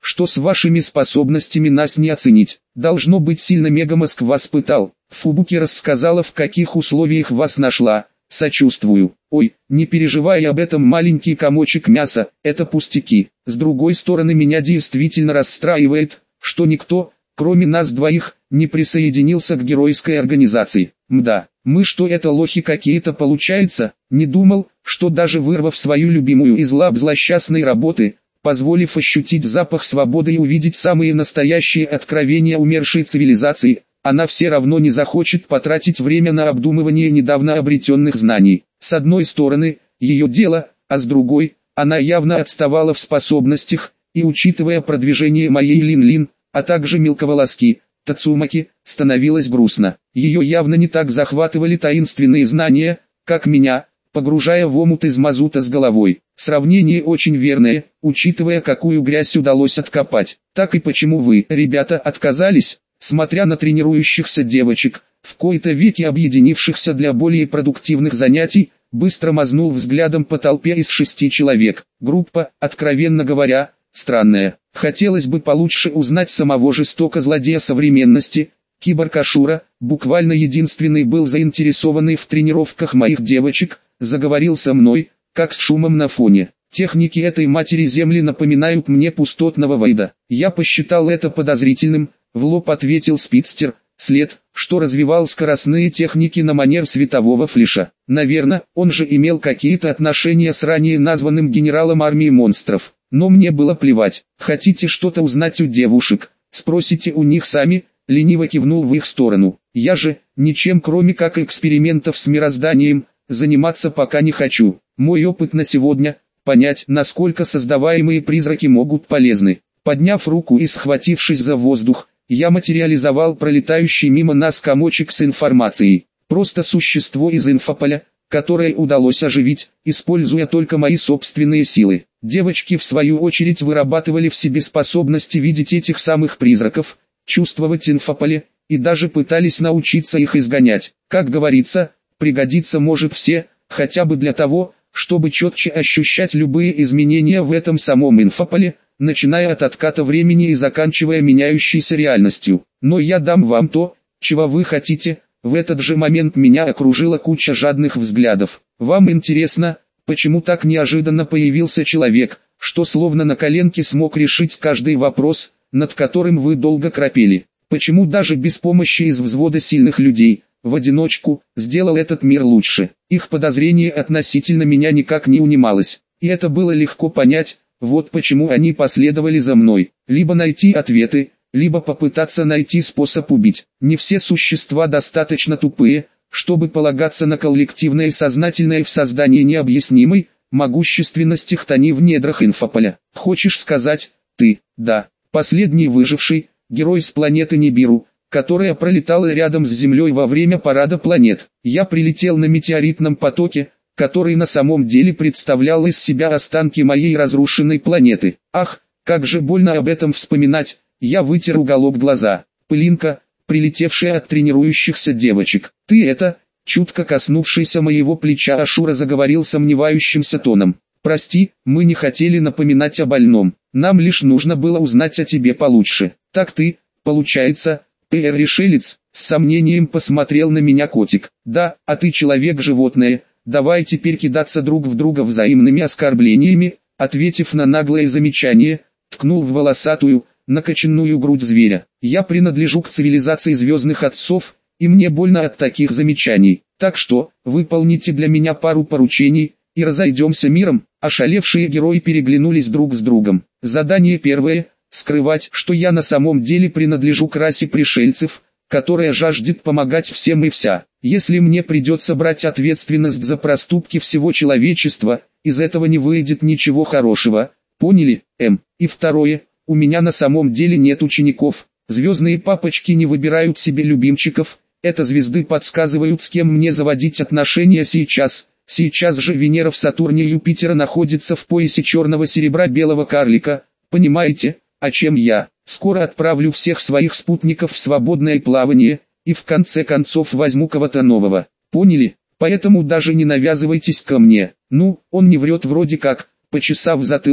что с вашими способностями нас не оценить. Должно быть, сильно мегамозг вас пытал. Фубуки рассказала, в каких условиях вас нашла. Сочувствую. Ой, не переживай об этом, маленький комочек мяса, это пустяки. С другой стороны, меня действительно расстраивает, что никто, кроме нас двоих, не присоединился к геройской организации. Мда, мы что, это лохи какие-то получается? Не думал, что даже вырвав свою любимую из лап злосчастной работы, позволив ощутить запах свободы и увидеть самые настоящие откровения умершей цивилизации, она все равно не захочет потратить время на обдумывание недавно обретенных знаний. С одной стороны, ее дело, а с другой, она явно отставала в способностях, и учитывая продвижение моей Лин-Лин, а также мелковолоски, Тацумаки, становилось грустно. Ее явно не так захватывали таинственные знания, как меня, погружая в омут из мазута с головой. Сравнение очень верное, учитывая, какую грязь удалось откопать. Так и почему вы, ребята, отказались? Смотря на тренирующихся девочек, в кои-то веки объединившихся для более продуктивных занятий, быстро мазнул взглядом по толпе из шести человек. Группа, откровенно говоря, странная. Хотелось бы получше узнать самого жестоко злодея современности. Киборг Ашура, буквально единственный был заинтересованный в тренировках моих девочек, заговорил со мной, как с шумом на фоне. Техники этой матери земли напоминают мне пустотного Вейда. Я посчитал это подозрительным. В лоб ответил Спидстер, след, что развивал скоростные техники на манер светового флеша. Наверное, он же имел какие-то отношения с ранее названным генералом армии монстров. Но мне было плевать. Хотите что-то узнать у девушек? Спросите у них сами, лениво кивнул в их сторону. Я же, ничем кроме как экспериментов с мирозданием, заниматься пока не хочу. Мой опыт на сегодня – понять, насколько создаваемые призраки могут полезны. Подняв руку и схватившись за воздух, я материализовал пролетающий мимо нас комочек с информацией. Просто существо из инфополя, которое удалось оживить, используя только мои собственные силы. Девочки в свою очередь вырабатывали в себе способности видеть этих самых призраков, чувствовать инфополе, и даже пытались научиться их изгонять. Как говорится, пригодится может все, хотя бы для того, чтобы четче ощущать любые изменения в этом самом инфополе, начиная от отката времени и заканчивая меняющейся реальностью. Но я дам вам то, чего вы хотите. В этот же момент меня окружила куча жадных взглядов. Вам интересно, почему так неожиданно появился человек, что словно на коленке смог решить каждый вопрос, над которым вы долго корпели? Почему даже без помощи из взвода сильных людей, в одиночку, сделал этот мир лучше? Их подозрение относительно меня никак не унималось, и это было легко понять. Вот почему они последовали за мной. Либо найти ответы, либо попытаться найти способ убить. Не все существа достаточно тупые, чтобы полагаться на коллективное сознательное в создании необъяснимой могущественности хтони в недрах инфополя. Хочешь сказать, ты, да, последний выживший, герой с планеты Нибиру, которая пролетала рядом с Землей во время парада планет. Я прилетел на метеоритном потоке, который на самом деле представлял из себя останки моей разрушенной планеты. Ах, как же больно об этом вспоминать. Я вытер уголок глаза. Пылинка, прилетевшая от тренирующихся девочек. Ты это, чутко коснувшийся моего плеча Ашура заговорил сомневающимся тоном. Прости, мы не хотели напоминать о больном. Нам лишь нужно было узнать о тебе получше. Так ты, получается, пэ-решелец, с сомнением посмотрел на меня котик. Да, а ты человек-животное. Давай теперь кидаться друг в друга взаимными оскорблениями, ответив на наглое замечание, ткнул в волосатую, накачанную грудь зверя. Я принадлежу к цивилизации звездных отцов, и мне больно от таких замечаний. Так что, выполните для меня пару поручений, и разойдемся миром. Ошалевшие герои переглянулись друг с другом. Задание первое – скрывать, что я на самом деле принадлежу к расе пришельцев, которая жаждет помогать всем и вся. Если мне придется брать ответственность за проступки всего человечества, из этого не выйдет ничего хорошего. Поняли, М? И второе, у меня на самом деле нет учеников. Звездные папочки не выбирают себе любимчиков, это звезды подсказывают, с кем мне заводить отношения сейчас. Сейчас же Венера в Сатурне Юпитера находится в поясе черного серебра белого карлика. Понимаете, о чем я? Скоро отправлю всех своих спутников в свободное плавание, и в конце концов возьму кого-то нового. Поняли? Поэтому даже не навязывайтесь ко мне. Ну, он не врет вроде как, почесав затылок,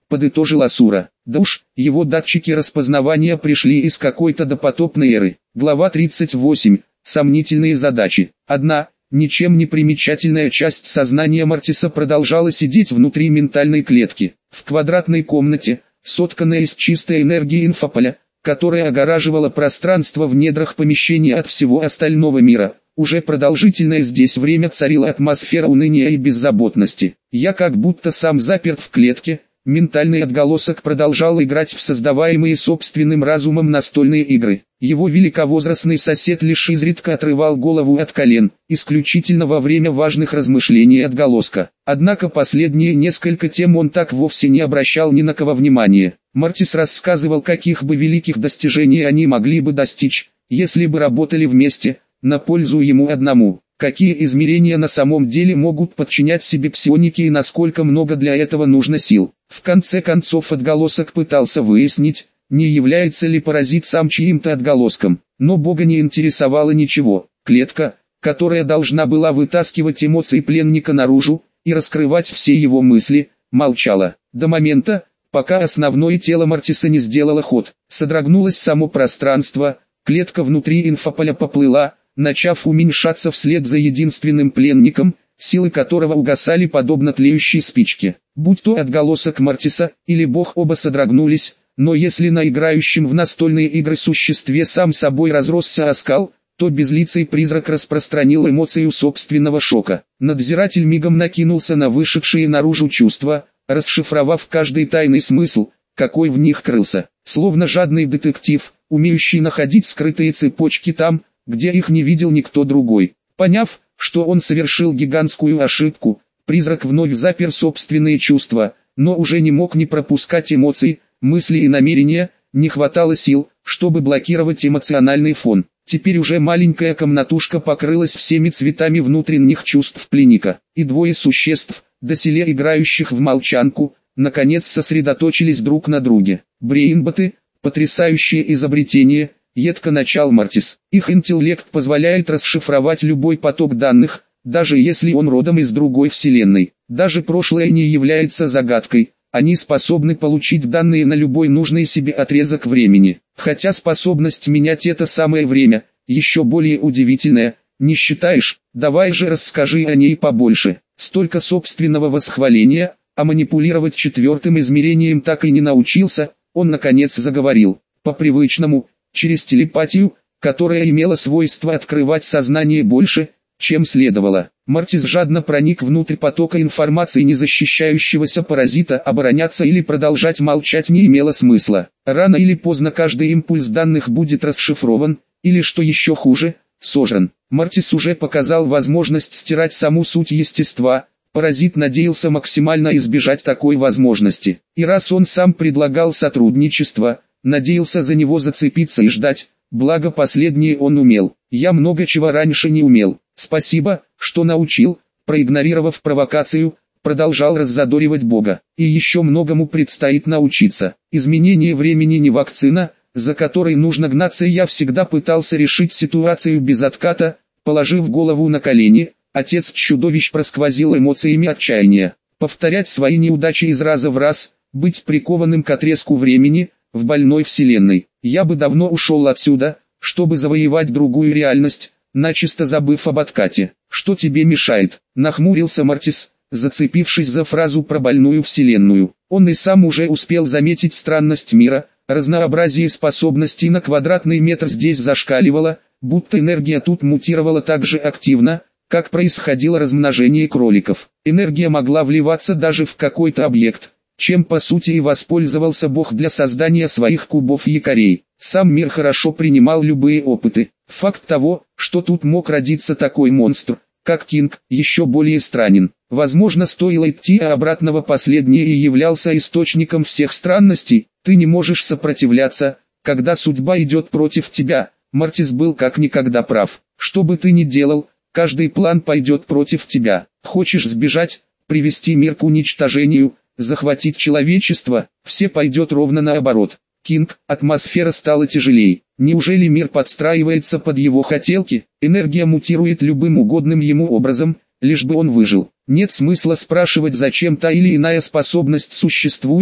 подытожил Асура. Да уж, его датчики распознавания пришли из какой-то допотопной эры. Глава тридцать восемь. Сомнительные задачи. Одна, ничем не примечательная часть сознания Мортиса продолжала сидеть внутри ментальной клетки. В квадратной комнате, сотканной из чистой энергии инфополя, которая огораживала пространство в недрах помещения от всего остального мира. Уже продолжительное здесь время царила атмосфера уныния и беззаботности. Я как будто сам заперт в клетке. Ментальный отголосок продолжал играть в создаваемые собственным разумом настольные игры. Его великовозрастный сосед лишь изредка отрывал голову от колен, исключительно во время важных размышлений отголоска. Однако последние несколько тем он так вовсе не обращал ни на кого внимания. Мортис рассказывал, каких бы великих достижений они могли бы достичь, если бы работали вместе, на пользу ему одному. Какие измерения на самом деле могут подчинять себе псионики и насколько много для этого нужно сил. В конце концов отголосок пытался выяснить, не является ли паразит сам чьим-то отголоском. Но Бога не интересовало ничего. Клетка, которая должна была вытаскивать эмоции пленника наружу и раскрывать все его мысли, молчала. До момента, пока основное тело Мортиса не сделало ход, содрогнулось само пространство, клетка внутри инфополя поплыла, начав уменьшаться вслед за единственным пленником, силы которого угасали подобно тлеющей спичке. Будь то отголосок Мортиса или Бог, оба содрогнулись, но если на играющем в настольные игры существе сам собой разросся оскал, то безлицый призрак распространил эмоцию собственного шока. Надзиратель мигом накинулся на вышедшие наружу чувства, расшифровав каждый тайный смысл, какой в них крылся. Словно жадный детектив, умеющий находить скрытые цепочки там, где их не видел никто другой. Поняв, что он совершил гигантскую ошибку, призрак вновь запер собственные чувства, но уже не мог не пропускать эмоций, мысли и намерения, не хватало сил, чтобы блокировать эмоциональный фон. Теперь уже маленькая комнатушка покрылась всеми цветами внутренних чувств пленника, и двое существ, доселе играющих в молчанку, наконец сосредоточились друг на друге. Брейнботы, потрясающее изобретение, едко начал Мортис. Их интеллект позволяет расшифровать любой поток данных, даже если он родом из другой вселенной. Даже прошлое не является загадкой, они способны получить данные на любой нужный себе отрезок времени. Хотя способность менять это самое время, еще более удивительная, не считаешь? Давай же расскажи о ней побольше. Столько собственного восхваления, а манипулировать четвертым измерением так и не научился, он наконец заговорил. По-привычному, через телепатию, которая имела свойство открывать сознание больше, чем следовало. Мортис жадно проник внутрь потока информации незащищающегося паразита. Обороняться или продолжать молчать не имело смысла. Рано или поздно каждый импульс данных будет расшифрован, или что еще хуже, сожран. Мортис уже показал возможность стирать саму суть естества. Паразит надеялся максимально избежать такой возможности. И раз он сам предлагал сотрудничество, надеялся за него зацепиться и ждать, благо последнее он умел. Я много чего раньше не умел. Спасибо, что научил, проигнорировав провокацию, продолжал раззадоривать Бога. И еще многому предстоит научиться. Изменение времени не вакцина, за которой нужно гнаться. Я всегда пытался решить ситуацию без отката, положив голову на колени. Отец чудовищ просквозил эмоциями отчаяния. Повторять свои неудачи из раза в раз, быть прикованным к отрезку времени, в больной вселенной. Я бы давно ушел отсюда, чтобы завоевать другую реальность, начисто забыв об откате. Что тебе мешает? Нахмурился Мортис, зацепившись за фразу про больную вселенную. Он и сам уже успел заметить странность мира, разнообразие способностей на квадратный метр здесь зашкаливало, будто энергия тут мутировала так же активно, как происходило размножение кроликов. Энергия могла вливаться даже в какой-то объект, чем по сути и воспользовался Бог для создания своих кубов-якорей. Сам мир хорошо принимал любые опыты. Факт того, что тут мог родиться такой монстр, как Кинг, еще более странен. Возможно, стоило идти, а обратного последнее и являлся источником всех странностей. Ты не можешь сопротивляться, когда судьба идет против тебя. Мортис был как никогда прав. Что бы ты ни делал, каждый план пойдет против тебя. Хочешь сбежать, привести мир к уничтожению, захватить человечество, все пойдет ровно наоборот. Кинг, атмосфера стала тяжелей. Неужели мир подстраивается под его хотелки? Энергия мутирует любым угодным ему образом, лишь бы он выжил. Нет смысла спрашивать, зачем та или иная способность существует,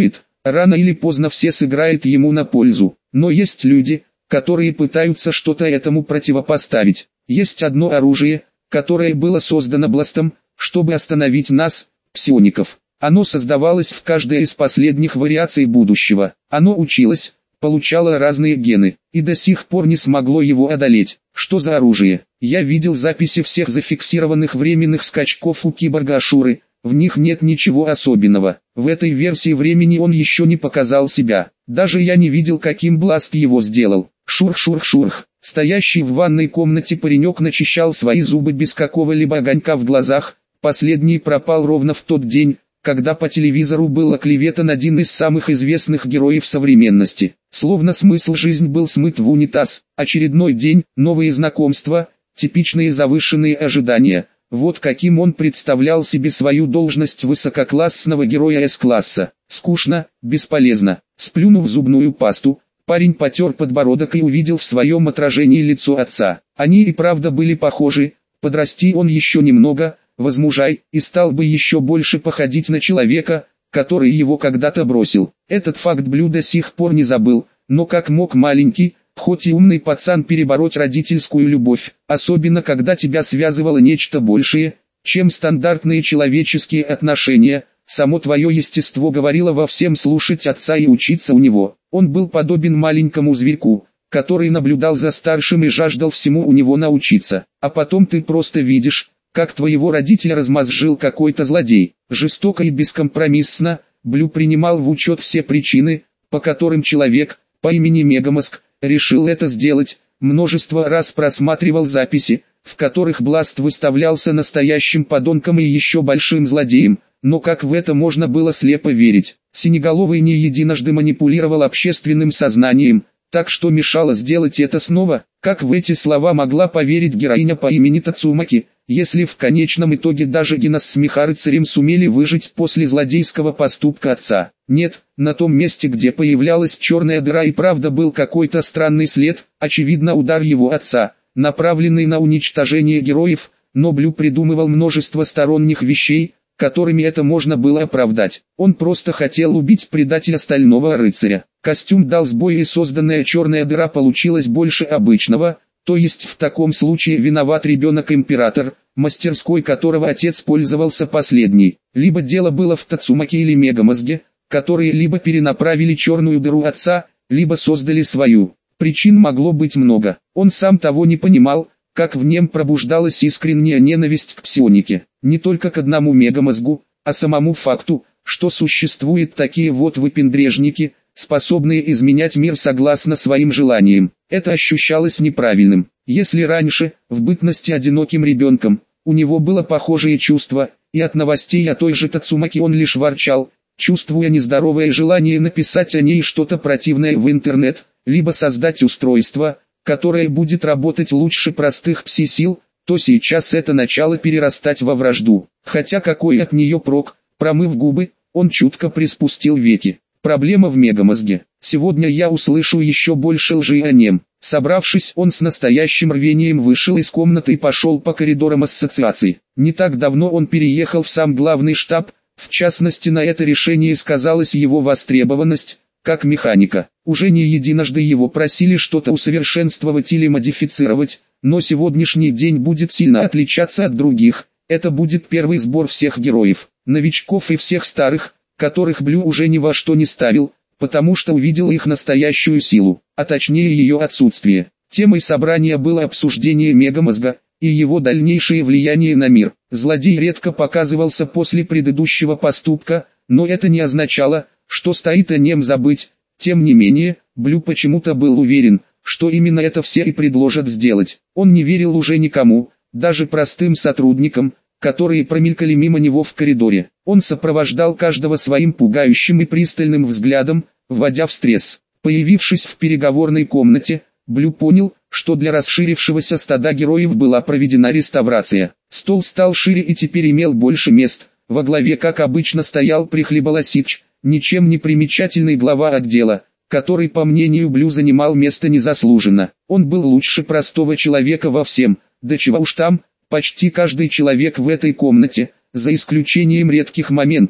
Рано или поздно все сыграет ему на пользу. Но есть люди, которые пытаются что-то этому противопоставить. Есть одно оружие, которое было создано Бластом, чтобы остановить нас, псиоников. Оно создавалось в каждой из последних вариаций будущего. Оно училось, получало разные гены, и до сих пор не смогло его одолеть. Что за оружие? Я видел записи всех зафиксированных временных скачков у киборга Ашуры. В них нет ничего особенного. В этой версии времени он еще не показал себя. Даже я не видел, каким Бласт его сделал. Шурх-шурх-шурх. Стоящий в ванной комнате паренек начищал свои зубы без какого-либо огонька в глазах. Последний пропал ровно в тот день, когда по телевизору был оклеветан один из самых известных героев современности. Словно смысл жизни был смыт в унитаз. Очередной день, новые знакомства, типичные завышенные ожидания. Вот каким он представлял себе свою должность высококлассного героя С-класса. Скучно, бесполезно. Сплюнув зубную пасту, парень потер подбородок и увидел в своем отражении лицо отца. Они и правда были похожи. Подрасти он еще немного, возмужай, и стал бы еще больше походить на человека, который его когда-то бросил. Этот факт Блю до сих пор не забыл, но как мог маленький, хоть и умный пацан перебороть родительскую любовь, особенно когда тебя связывало нечто большее, чем стандартные человеческие отношения. Само твое естество говорило во всем слушать отца и учиться у него. Он был подобен маленькому зверьку, который наблюдал за старшим и жаждал всему у него научиться. А потом ты просто видишь, как твоего родителя размозжил какой-то злодей. Жестоко и бескомпромиссно, Блю принимал в учет все причины, по которым человек, по имени Мегамозг, решил это сделать. Множество раз просматривал записи, в которых Бласт выставлялся настоящим подонком и еще большим злодеем, но как в это можно было слепо верить? Синеголовый не единожды манипулировал общественным сознанием, так что мешало сделать это снова. Как в эти слова могла поверить героиня по имени Тацумаки, если в конечном итоге даже Гинас с Михарыцарем сумели выжить после злодейского поступка отца? Нет, на том месте, где появлялась черная дыра и правда был какой-то странный след, очевидно удар его отца, направленный на уничтожение героев, но Блю придумывал множество сторонних вещей, которыми это можно было оправдать. Он просто хотел убить предателя Стального Рыцаря. Костюм дал сбой и созданная черная дыра получилась больше обычного, то есть в таком случае виноват ребенок-император, мастерской которого отец пользовался последней. Либо дело было в Тацумаке или Мегамозге, которые либо перенаправили черную дыру отца, либо создали свою. Причин могло быть много. Он сам того не понимал, как в нем пробуждалась искренняя ненависть к псионике. Не только к одному Мегамозгу, а самому факту, что существуют такие вот выпендрежники, способные изменять мир согласно своим желаниям. Это ощущалось неправильным. Если раньше, в бытности одиноким ребенком, у него было похожее чувство, и от новостей о той же Тацумаке он лишь ворчал, чувствуя нездоровое желание написать о ней что-то противное в интернет, либо создать устройство, которое будет работать лучше простых пси-сил, то сейчас это начало перерастать во вражду. Хотя какой от нее прок? Промыв губы, он чутко приспустил веки. Проблема в Мегамозге. Сегодня я услышу еще больше лжи о нем. Собравшись, он с настоящим рвением вышел из комнаты и пошел по коридорам ассоциации. Не так давно он переехал в сам главный штаб, в частности на это решение сказалась его востребованность, как механика. Уже не единожды его просили что-то усовершенствовать или модифицировать, но сегодняшний день будет сильно отличаться от других. Это будет первый сбор всех героев, новичков и всех старых, которых Блю уже ни во что не ставил, потому что увидел их настоящую силу, а точнее ее отсутствие. Темой собрания было обсуждение Мегамозга и его дальнейшее влияние на мир. Злодей редко показывался после предыдущего поступка, но это не означало, что стоит о нем забыть. Тем не менее, Блю почему-то был уверен, что именно это все и предложат сделать. Он не верил уже никому, даже простым сотрудникам, которые промелькали мимо него в коридоре. Он сопровождал каждого своим пугающим и пристальным взглядом, вводя в стресс. Появившись в переговорной комнате, Блю понял, что для расширившегося стада героев была проведена реставрация. Стол стал шире и теперь имел больше мест. Во главе, как обычно, стоял Прихлеболосич, ничем не примечательный глава отдела, который, по мнению Блю, занимал место незаслуженно. Он был лучше простого человека во всем, да чего уж там, почти каждый человек в этой комнате, за исключением редких моментов,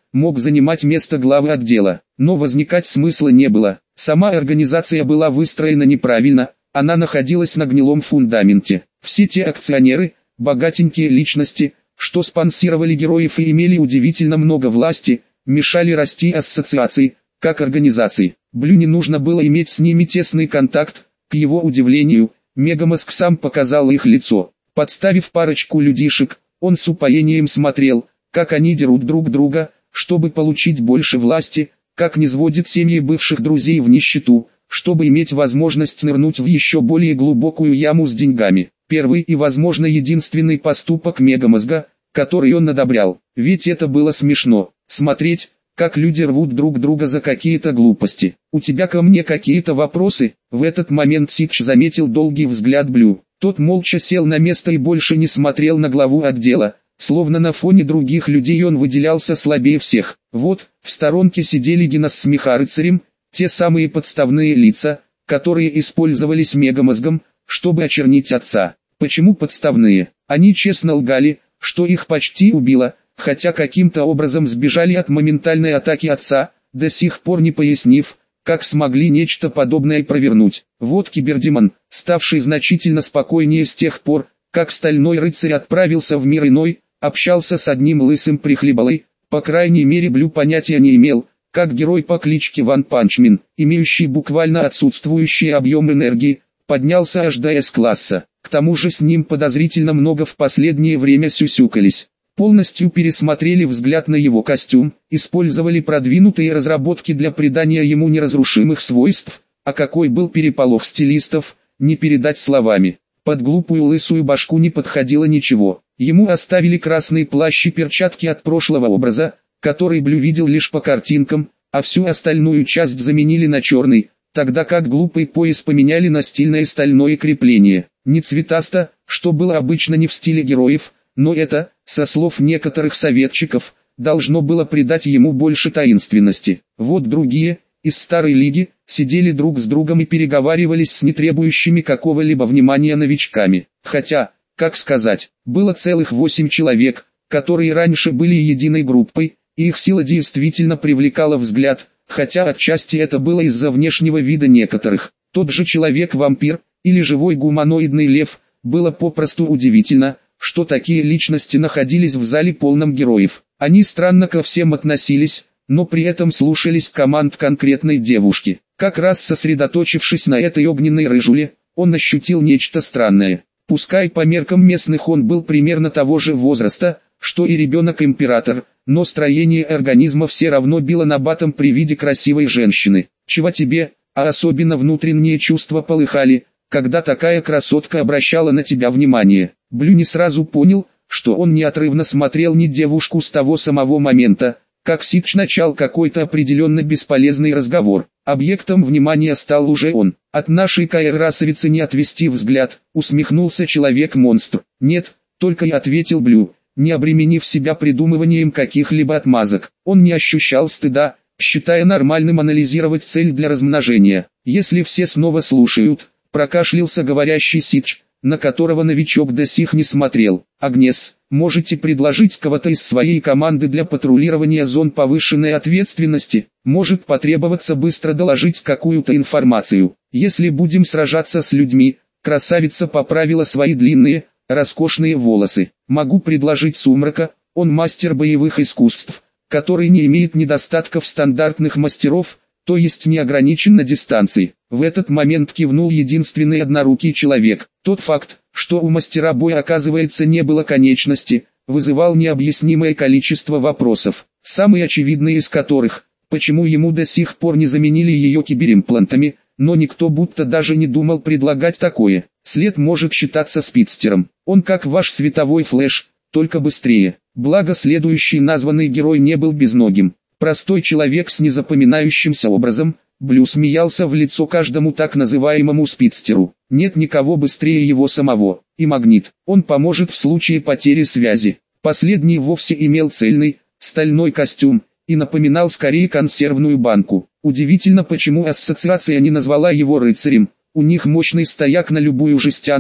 мог занимать место главы отдела, но возникать смысла не было. Сама организация была выстроена неправильно, она находилась на гнилом фундаменте. Все те акционеры, богатенькие личности, что спонсировали героев и имели удивительно много власти, мешали расти ассоциации, как организации. Блю не нужно было иметь с ними тесный контакт, к его удивлению, Мегамозг сам показал их лицо. Подставив парочку людишек, он с упоением смотрел, как они дерут друг друга, чтобы получить больше власти, как низводит семьи бывших друзей в нищету, чтобы иметь возможность нырнуть в еще более глубокую яму с деньгами. Первый и, возможно, единственный поступок Мегамозга, который он одобрял. Ведь это было смешно, смотреть, как люди рвут друг друга за какие-то глупости. «У тебя ко мне какие-то вопросы?» В этот момент Сидж заметил долгий взгляд Блю. Тот молча сел на место и больше не смотрел на главу отдела, словно на фоне других людей он выделялся слабее всех. Вот, в сторонке сидели Гинас с Меха-рыцарем, те самые подставные лица, которые использовались Мегамозгом, чтобы очернить отца. Почему подставные? Они честно лгали, что их почти убило, хотя каким-то образом сбежали от моментальной атаки отца, до сих пор не пояснив, как смогли нечто подобное провернуть. Вот кибердемон, ставший значительно спокойнее с тех пор, как Стальной Рыцарь отправился в мир иной, общался с одним лысым прихлебалой, по крайней мере Блю понятия не имел, как герой по кличке Ван Панчмен, имеющий буквально отсутствующий объем энергии, поднялся аж до С-класса. К тому же с ним подозрительно много в последнее время сюсюкались. Полностью пересмотрели взгляд на его костюм, использовали продвинутые разработки для придания ему неразрушимых свойств, а какой был переполох стилистов, не передать словами. Под глупую лысую башку не подходило ничего. Ему оставили красный плащ и перчатки от прошлого образа, который Блю видел лишь по картинкам, а всю остальную часть заменили на черный, тогда как глупый пояс поменяли на стильное стальное крепление. Не цветасто, что было обычно не в стиле героев, но это, со слов некоторых советчиков, должно было придать ему больше таинственности. Вот другие, из старой лиги, сидели друг с другом и переговаривались с нетребующими какого-либо внимания новичками. Хотя, как сказать, было целых восемь человек, которые раньше были единой группой, и их сила действительно привлекала взгляд, хотя отчасти это было из-за внешнего вида некоторых. Тот же человек-вампир, или живой гуманоидный лев, было попросту удивительно, что такие личности находились в зале полном героев. Они странно ко всем относились, но при этом слушались команд конкретной девушки. Как раз сосредоточившись на этой огненной рыжуле, он ощутил нечто странное. Пускай по меркам местных он был примерно того же возраста, что и ребенок-император, но строение организма все равно било набатом при виде красивой женщины. Чего тебе, а особенно внутренние чувства полыхали, когда такая красотка обращала на тебя внимание. Блю не сразу понял, что он неотрывно смотрел не девушку с того самого момента, как Сидж начал какой-то определенно бесполезный разговор. Объектом внимания стал уже он. От нашей каэр-расовицы не отвести взгляд, усмехнулся человек-монстр. Нет, только и ответил Блю, не обременив себя придумыванием каких-либо отмазок. Он не ощущал стыда, считая нормальным анализировать цель для размножения. Если все снова слушают, прокашлялся говорящий Сидж, на которого новичок до сих не смотрел. Агнес, можете предложить кого-то из своей команды для патрулирования зон повышенной ответственности? Может потребоваться быстро доложить какую-то информацию. Если будем сражаться с людьми, красавица поправила свои длинные, роскошные волосы. Могу предложить Сумрака, он мастер боевых искусств, который не имеет недостатков стандартных мастеров, то есть не ограничен на дистанции. В этот момент кивнул единственный однорукий человек. Тот факт, что у мастера боя оказывается не было конечности, вызывал необъяснимое количество вопросов, самый очевидный из которых, почему ему до сих пор не заменили ее киберимплантами, но никто будто даже не думал предлагать такое. След может считаться спидстером, он как ваш световой флэш, только быстрее. Благо следующий названный герой не был безногим. Простой человек с незапоминающимся образом, Блю смеялся в лицо каждому так называемому спидстеру. Нет никого быстрее его самого. И Магнит, он поможет в случае потери связи. Последний вовсе имел цельный, стальной костюм, и напоминал скорее консервную банку. Удивительно, почему ассоциация не назвала его рыцарем. У них мощный стояк на любую жестянку,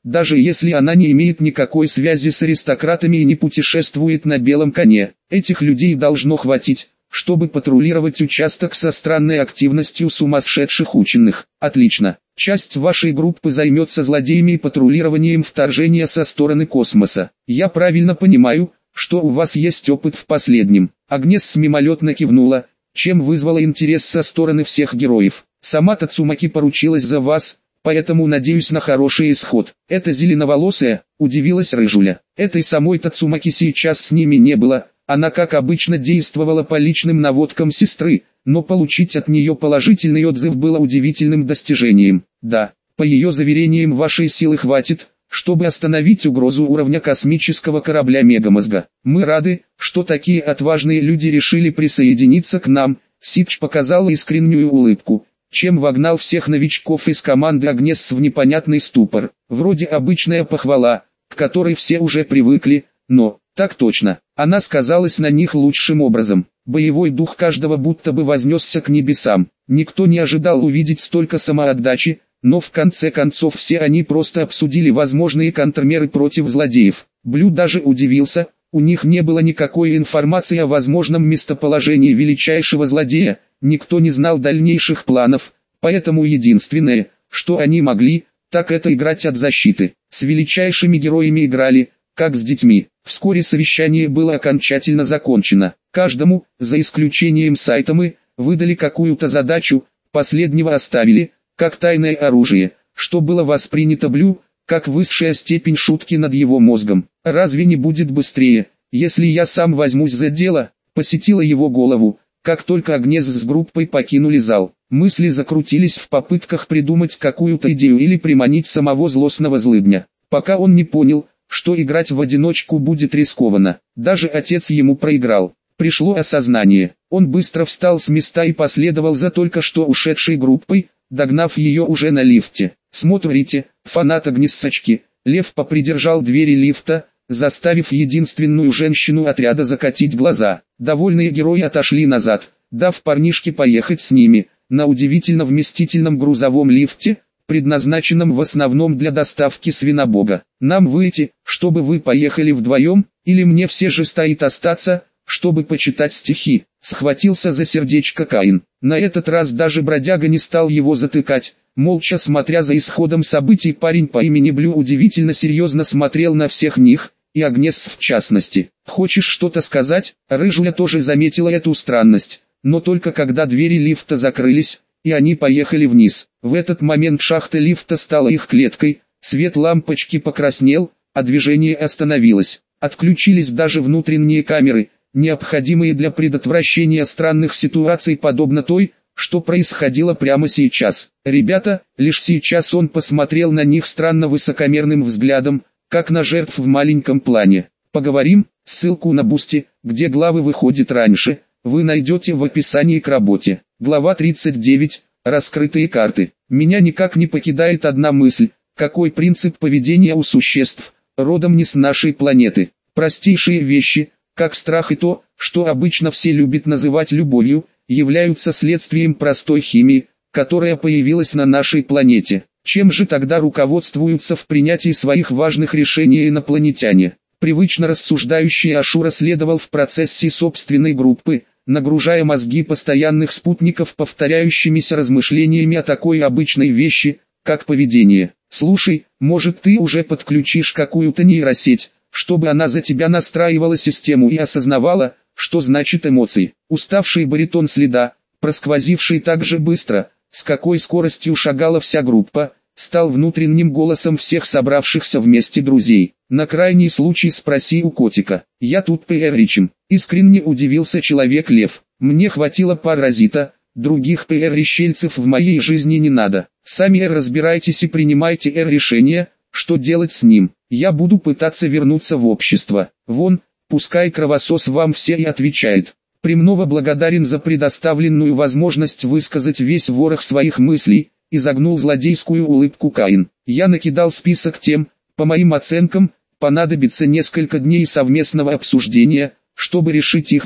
даже если она не имеет никакой связи с аристократами и не путешествует на белом коне. Этих людей должно хватить, чтобы патрулировать участок со странной активностью сумасшедших ученых. Отлично. Часть вашей группы займется злодеями и патрулированием вторжения со стороны космоса. Я правильно понимаю, что у вас есть опыт в последнем. Агнес мимолетно кивнула, чем вызвала интерес со стороны всех героев. Сама Тацумаки поручилась за вас, поэтому надеюсь на хороший исход. Это зеленоволосая, удивилась Рыжуля. Этой самой Тацумаки сейчас с ними не было. Она как обычно действовала по личным наводкам сестры, но получить от нее положительный отзыв было удивительным достижением. Да, по ее заверениям вашей силы хватит, чтобы остановить угрозу уровня космического корабля Мегамозга. Мы рады, что такие отважные люди решили присоединиться к нам. Сидж показал искреннюю улыбку, чем вогнал всех новичков из команды Агнес в непонятный ступор. Вроде обычная похвала, к которой все уже привыкли, но... Так точно, она сказалась на них лучшим образом. Боевой дух каждого будто бы вознесся к небесам. Никто не ожидал увидеть столько самоотдачи, но в конце концов все они просто обсудили возможные контрмеры против злодеев. Блю даже удивился, у них не было никакой информации о возможном местоположении величайшего злодея, никто не знал дальнейших планов, поэтому единственное, что они могли, так это играть от защиты. С величайшими героями играли, как с детьми. Вскоре совещание было окончательно закончено. Каждому, за исключением Сайтамы, выдали какую-то задачу, последнего оставили, как тайное оружие, что было воспринято Блю, как высшая степень шутки над его мозгом. Разве не будет быстрее, если я сам возьмусь за дело? Посетила его голову, как только Агнес с группой покинули зал. Мысли закрутились в попытках придумать какую-то идею или приманить самого злостного злыдня. Пока он не понял, что играть в одиночку будет рискованно. Даже отец ему проиграл. Пришло осознание. Он быстро встал с места и последовал за только что ушедшей группой, догнав ее уже на лифте. Смотрите, фанат Агнессочки. Лев попридержал двери лифта, заставив единственную женщину отряда закатить глаза. Довольные герои отошли назад, дав парнишке поехать с ними, на удивительно вместительном грузовом лифте, предназначенном в основном для доставки свинобога. Нам выйти, чтобы вы поехали вдвоем, или мне все же стоит остаться, чтобы почитать стихи. Схватился за сердечко Каин. На этот раз даже бродяга не стал его затыкать. Молча смотря за исходом событий, парень по имени Блю удивительно серьезно смотрел на всех них, и Агнес в частности. «Хочешь что-то сказать?» Рыжуля тоже заметила эту странность, но только когда двери лифта закрылись, и они поехали вниз. В этот момент шахта лифта стала их клеткой, свет лампочки покраснел, а движение остановилось. Отключились даже внутренние камеры, необходимые для предотвращения странных ситуаций подобно той, что происходило прямо сейчас. Ребята, лишь сейчас он посмотрел на них странно высокомерным взглядом, как на жертв в маленьком плане. Поговорим, ссылку на Бусти, где главы выходят раньше, вы найдете в описании к работе. Глава тридцать девять. Раскрытые карты. Меня никак не покидает одна мысль, какой принцип поведения у существ, родом не с нашей планеты. Простейшие вещи, как страх и то, что обычно все любят называть любовью, являются следствием простой химии, которая появилась на нашей планете. Чем же тогда руководствуются в принятии своих важных решений инопланетяне? Привычно рассуждающий Ашура следовал в процессе собственной группы, нагружая мозги постоянных спутников повторяющимися размышлениями о такой обычной вещи, как поведение. «Слушай, может ты уже подключишь какую-то нейросеть, чтобы она за тебя настраивала систему и осознавала, что значит эмоции?» Уставший баритон следа, просквозивший так же быстро, с какой скоростью шагала вся группа, стал внутренним голосом всех собравшихся вместе друзей. «На крайний случай спроси у котика. Я тут пиаричем». Искренне удивился Человек-лев. «Мне хватило паразита, других пиар-рещельцев в моей жизни не надо. Сами разбирайтесь и принимайте решение, что делать с ним. Я буду пытаться вернуться в общество. Вон, пускай кровосос вам все и отвечает». Премного благодарен за предоставленную возможность высказать весь ворох своих мыслей, изогнул злодейскую улыбку Каин. «Я накидал список тем, по моим оценкам, понадобится несколько дней совместного обсуждения, чтобы решить их все.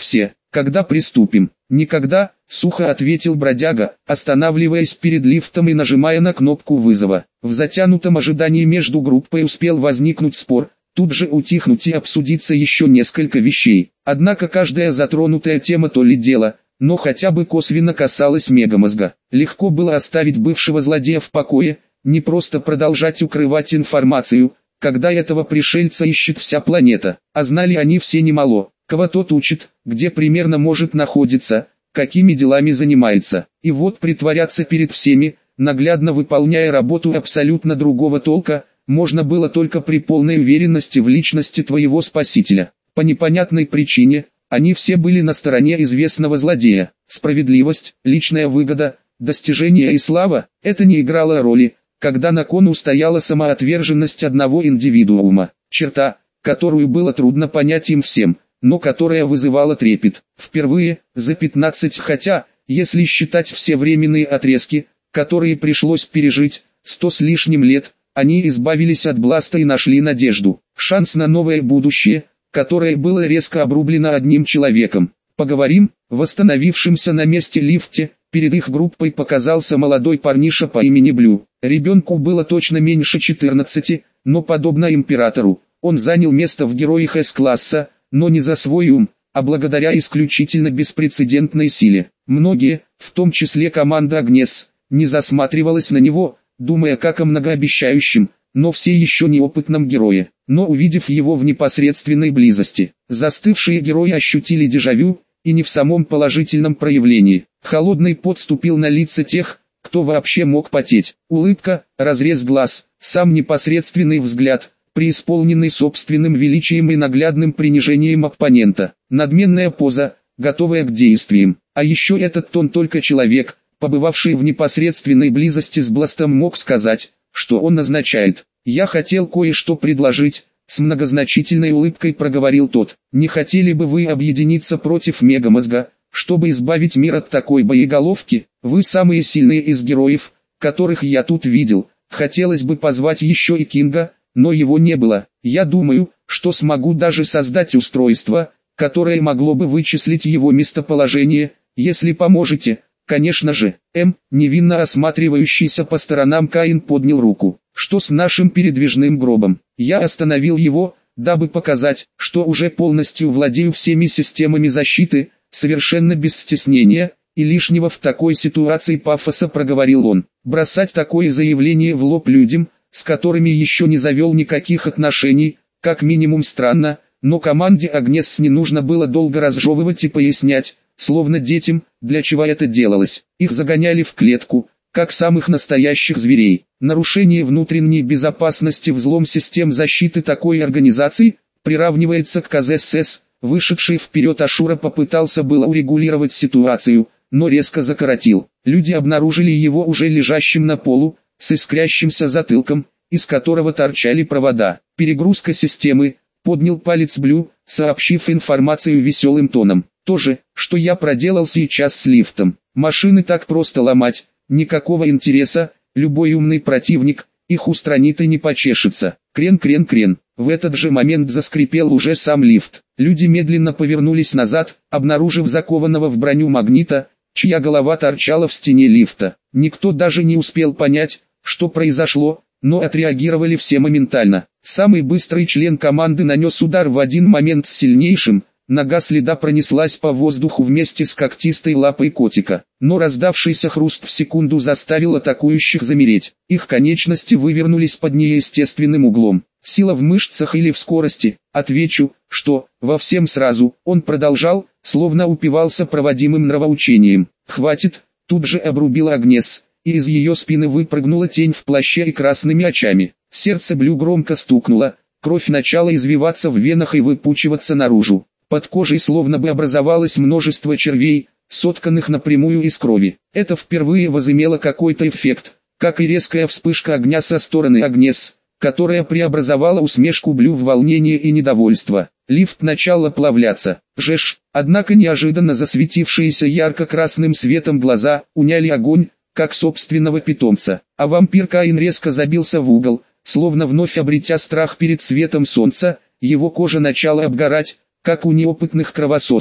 Когда приступим? Никогда, сухо ответил бродяга, останавливаясь перед лифтом и нажимая на кнопку вызова. В затянутом ожидании между группой успел возникнуть спор, тут же утихнуть и обсудиться еще несколько вещей. Однако каждая затронутая тема то ли дело, но хотя бы косвенно касалась мегамозга. Легко было оставить бывшего злодея в покое, не просто продолжать укрывать информацию, когда этого пришельца ищет вся планета. А знали они все немало, кого тот учит, где примерно может находиться, какими делами занимается. И вот притворяться перед всеми, наглядно выполняя работу абсолютно другого толка, можно было только при полной уверенности в личности твоего спасителя. По непонятной причине, они все были на стороне известного злодея. Справедливость, личная выгода, достижения и слава – это не играло роли, когда на кону стояла самоотверженность одного индивидуума. Черта, которую было трудно понять им всем, но которая вызывала трепет. Впервые, за пятнадцать, хотя, если считать все временные отрезки, которые пришлось пережить, сто с лишним лет, они избавились от Бласта и нашли надежду, шанс на новое будущее, которое было резко обрублено одним человеком. Поговорим. В восстановившемся на месте лифте, перед их группой показался молодой парниша по имени Блю. Ребенку было точно меньше четырнадцати, но подобно императору, он занял место в героях С-класса, но не за свой ум, а благодаря исключительно беспрецедентной силе. Многие, в том числе команда Агнес, не засматривалась на него, думая как о многообещающем, но все еще неопытном герое. Но увидев его в непосредственной близости, застывшие герои ощутили дежавю, и не в самом положительном проявлении. Холодный пот ступил на лица тех, кто вообще мог потеть. Улыбка, разрез глаз, сам непосредственный взгляд, преисполненный собственным величием и наглядным принижением оппонента. Надменная поза, готовая к действиям. А еще этот тон только человек, побывавший в непосредственной близости с Бластом, мог сказать, что он означает. «Я хотел кое-что предложить», — с многозначительной улыбкой проговорил тот. «Не хотели бы вы объединиться против мегамозга, чтобы избавить мир от такой боеголовки? Вы самые сильные из героев, которых я тут видел. Хотелось бы позвать еще и Кинга, но его не было. Я думаю, что смогу даже создать устройство, которое могло бы вычислить его местоположение, если поможете». «Конечно же». М, невинно осматривающийся по сторонам Каин поднял руку. «Что с нашим передвижным гробом?» Я остановил его, дабы показать, что уже полностью владею всеми системами защиты, совершенно без стеснения и лишнего в такой ситуации пафоса проговорил он. Бросать такое заявление в лоб людям, с которыми еще не завел никаких отношений, как минимум странно, но команде Агнес не нужно было долго разжевывать и пояснять, словно детям, для чего это делалось. Их загоняли в клетку, как самых настоящих зверей. Нарушение внутренней безопасности взлом систем защиты такой организации приравнивается к КЗСС. Вышедший вперед Ашура попытался было урегулировать ситуацию, но резко закоротил. Люди обнаружили его уже лежащим на полу, с искрящимся затылком, из которого торчали провода. Перегрузка системы, поднял палец Блю, сообщив информацию веселым тоном. То же, что я проделал сейчас с лифтом. Машины так просто ломать, никакого интереса, любой умный противник, их устранит и не почешется. Крен-крен-крен. В этот же момент заскрипел уже сам лифт. Люди медленно повернулись назад, обнаружив закованного в броню магнита, чья голова торчала в стене лифта. Никто даже не успел понять, что произошло, но отреагировали все моментально. Самый быстрый член команды нанес удар в один момент с сильнейшим. Нога следа пронеслась по воздуху вместе с когтистой лапой котика, но раздавшийся хруст в секунду заставил атакующих замереть. Их конечности вывернулись под неестественным углом. Сила в мышцах или в скорости? Отвечу, что, во всем сразу. Он продолжал, словно упивался проводимым нравоучением. «Хватит», тут же обрубила Агнес, и из ее спины выпрыгнула тень в плаще и красными очами. Сердце Блю громко стукнуло, кровь начала извиваться в венах и выпучиваться наружу. Под кожей словно бы образовалось множество червей, сотканных напрямую из крови. Это впервые возымело какой-то эффект, как и резкая вспышка огня со стороны Агнес, которая преобразовала усмешку Блю в волнение и недовольство. Лифт начал оплавляться. Жеш, однако неожиданно засветившиеся ярко-красным светом глаза уняли огонь, как собственного питомца. А вампир Каин резко забился в угол, словно вновь обретя страх перед светом солнца, его кожа начала обгорать, как у неопытных кровососов.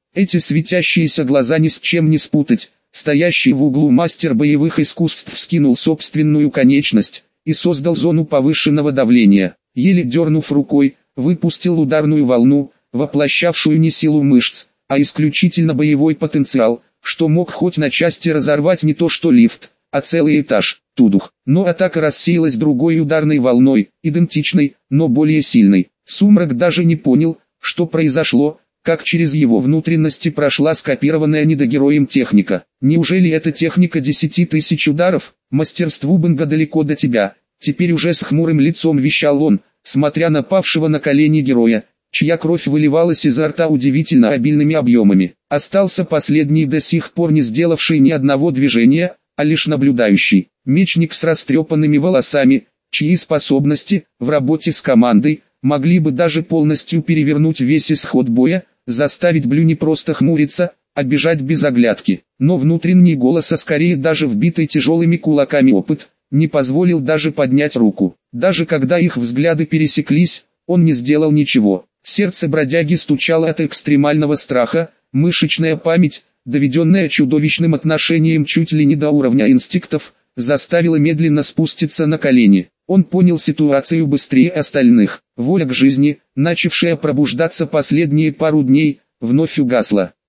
Эти светящиеся глаза ни с чем не спутать. Стоящий в углу мастер боевых искусств вскинул собственную конечность и создал зону повышенного давления. Еле дернув рукой, выпустил ударную волну, воплощавшую не силу мышц, а исключительно боевой потенциал, что мог хоть на части разорвать не то что лифт, а целый этаж. Тудух. Но атака рассеялась другой ударной волной, идентичной, но более сильной. Сумрак даже не понял, что произошло, как через его внутренности прошла скопированная недогероем техника. Неужели эта техника десяти тысяч ударов? Мастерству Бенга далеко до тебя. Теперь уже с хмурым лицом вещал он, смотря на павшего на колени героя, чья кровь выливалась изо рта удивительно обильными объемами. Остался последний, до сих пор не сделавший ни одного движения, а лишь наблюдающий. Мечник с растрепанными волосами, чьи способности, в работе с командой, могли бы даже полностью перевернуть весь исход боя, заставить Блю не просто хмуриться, а бежать без оглядки. Но внутренний голос, а скорее даже вбитый тяжелыми кулаками опыт, не позволил даже поднять руку. Даже когда их взгляды пересеклись, он не сделал ничего. Сердце бродяги стучало от экстремального страха, мышечная память, доведенная чудовищным отношением чуть ли не до уровня инстинктов, заставила медленно спуститься на колени. Он понял ситуацию быстрее остальных. Воля к жизни, начавшая пробуждаться последние пару дней, вновь угасла.